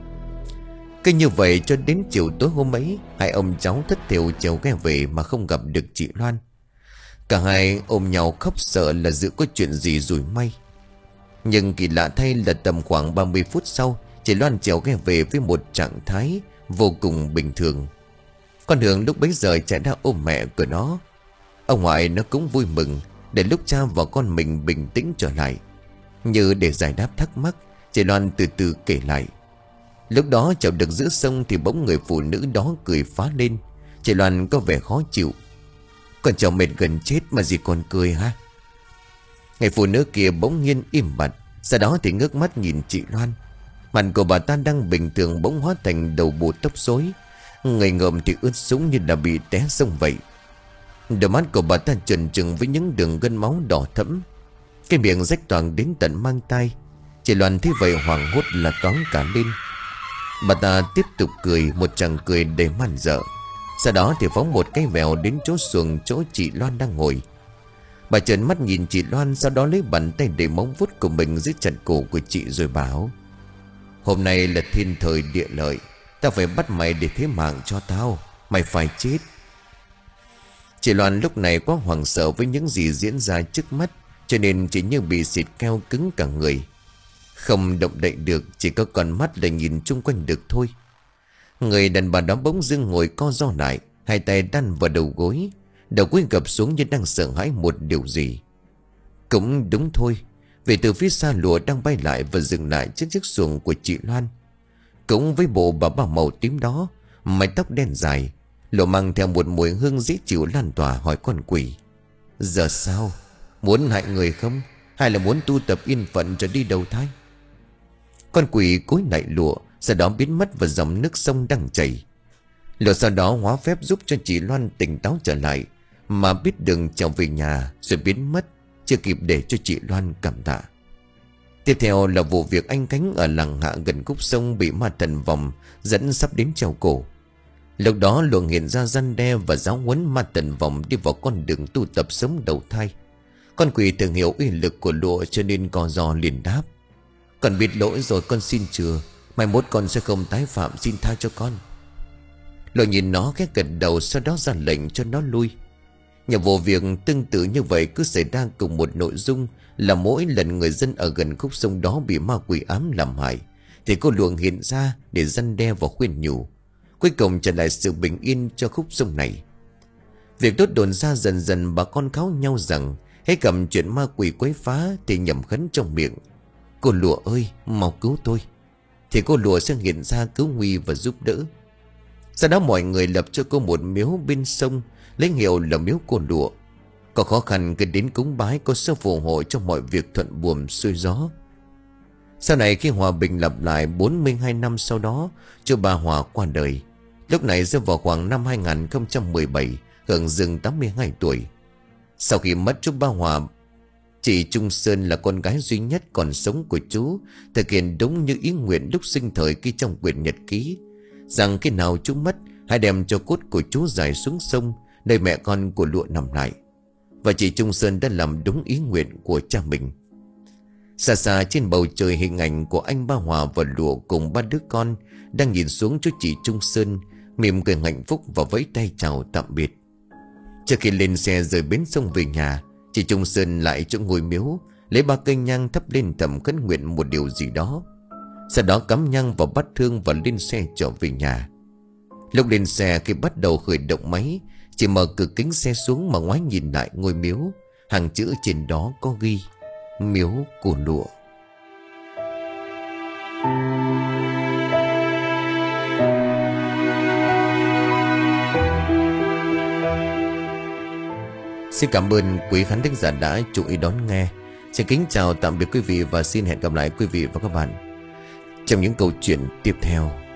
Cứ như vậy cho đến chiều tối hôm ấy, hai ông cháu thất thểu trèo ghe về mà không gặp được chị Loan. Cả hai ôm nhau khóc sợ là dự có chuyện gì rủi may. Nhưng kỳ lạ thay là tầm khoảng ba mươi phút sau, chị Loan trèo ghe về với một trạng thái vô cùng bình thường. Con Hường lúc bấy giờ chạy ra ôm mẹ của nó. Ông ngoại nó cũng vui mừng để lúc cha và con mình bình tĩnh trở lại. Như để giải đáp thắc mắc, chị Loan từ từ kể lại. Lúc đó chèo được giữa sông thì bỗng người phụ nữ đó cười phá lên. Chị Loan có vẻ khó chịu: "Con chèo mệt gần chết mà gì còn cười ha?" Người phụ nữ kia bỗng nhiên im bặt. Sau đó thì ngước mắt nhìn chị Loan. Mặt của bà ta đang bình thường bỗng hóa thành đầu bù tóc rối. Người ngợm thì ướt sũng như là bị té sông vậy. Đôi mắt của bà ta trần trừng với những đường gân máu đỏ thẫm. Cái miệng rách toạc đến tận mang tai. Chị Loan thấy vậy hoảng hốt là toáng cả lên. Bà ta tiếp tục cười một tràng cười đầy man dợ. Sau đó thì phóng một cái vèo đến chỗ xuồng chỗ chị Loan đang ngồi. Bà trợn mắt nhìn chị Loan, sau đó lấy bàn tay để móng vuốt của mình giữ chặt cổ của chị rồi bảo: "Hôm nay là thiên thời địa lợi, tao phải bắt mày để thế mạng cho tao. Mày phải chết." Chị Loan lúc này quá hoảng sợ với những gì diễn ra trước mắt, cho nên chỉ như bị xịt keo cứng cả người. Không động đậy được, chỉ có con mắt là nhìn chung quanh được thôi. Người đàn bà đó bỗng dưng ngồi co ro lại, hai tay đan vào đầu gối, đầu cúi gập xuống như đang sợ hãi một điều gì. Cũng đúng thôi, vì từ phía xa lụa đang bay lại và dừng lại trước chiếc xuồng của chị Loan. Cũng với bộ bà bà màu tím đó, mái tóc đen dài, lụa mang theo một mùi hương dễ chịu lan tỏa, hỏi con quỷ: "Giờ sao? Muốn hại người không? Hay là muốn tu tập yên phận rồi đi đầu thai?" Con quỷ cúi lại lụa, sau đó biến mất vào dòng nước sông đang chảy. Lụa sau đó hóa phép giúp cho chị Loan tỉnh táo trở lại, mà biết đường trở về nhà rồi biến mất, chưa kịp để cho chị Loan cảm tạ. Tiếp theo là vụ việc anh Khánh ở làng Hạ gần khúc sông bị ma thần vòng dẫn sắp đến treo cổ. Lúc đó Lụa hiện ra răn đe và giáo huấn ma thần vòng đi vào con đường tu tập sớm đầu thai. Con quỷ thường hiểu uy lực của Lụa cho nên co giò liền đáp: "Con biết lỗi rồi, con xin chừa. Mai mốt con sẽ không tái phạm, xin tha cho con." Lụa nhìn nó khẽ gật đầu, sau đó ra lệnh cho nó lui. Nhiều vụ việc tương tự như vậy cứ xảy ra cùng một nội dung, là mỗi lần người dân ở gần khúc sông đó bị ma quỷ ám làm hại thì cô Lụa hiện ra để răn đe và khuyên nhủ, cuối cùng trả lại sự bình yên cho khúc sông này. Việc đốt đồn ra dần dần, bà con kháo nhau rằng hãy cầm chuyện ma quỷ quấy phá thì nhầm khấn trong miệng: "Cô Lụa ơi, mau cứu tôi!" Thì cô Lụa sẽ hiện ra cứu nguy và giúp đỡ. Sau đó mọi người lập cho cô một miếu bên sông, lấy hiệu là miếu cô Lụa. Có khó khăn cứ đến cúng bái, có sư phù hộ cho mọi việc thuận buồm xuôi gió. Sau này khi hòa bình lập lại bốn mươi hai năm sau đó, chú Ba Hòa qua đời. Lúc này rơi vào khoảng năm hai nghìn không trăm mười bảy, hưởng dương tám mươi hai tuổi. Sau khi mất chú Ba Hòa, chị Trung Sơn là con gái duy nhất còn sống của chú thực hiện đúng như ý nguyện lúc sinh thời ghi trong quyển nhật ký, rằng khi nào chú mất hãy đem cho cốt của chú giải xuống sông nơi mẹ con của Lụa nằm lại. Và chị Trung Sơn đã làm đúng ý nguyện của cha mình. Xa xa trên bầu trời, hình ảnh của anh Ba Hòa và Lụa cùng ba đứa con đang nhìn xuống chú chị Trung Sơn, mỉm cười hạnh phúc và vẫy tay chào tạm biệt. Trước khi lên xe rời bến sông về nhà, chị Trung Sơn lại chỗ ngôi miếu, lấy ba cây nhang thắp lên thầm khấn nguyện một điều gì đó. Sau đó cắm nhang vào bát hương và lên xe trở về nhà. Lúc lên xe, khi bắt đầu khởi động máy, chị mở cửa kính xe xuống mà ngoái nhìn lại ngôi miếu. Hàng chữ trên đó có ghi: "Miếu của Lụa". Xin cảm ơn quý khán thính giả đã chú ý đón nghe. Xin kính chào tạm biệt quý vị và xin hẹn gặp lại quý vị và các bạn trong những câu chuyện tiếp theo.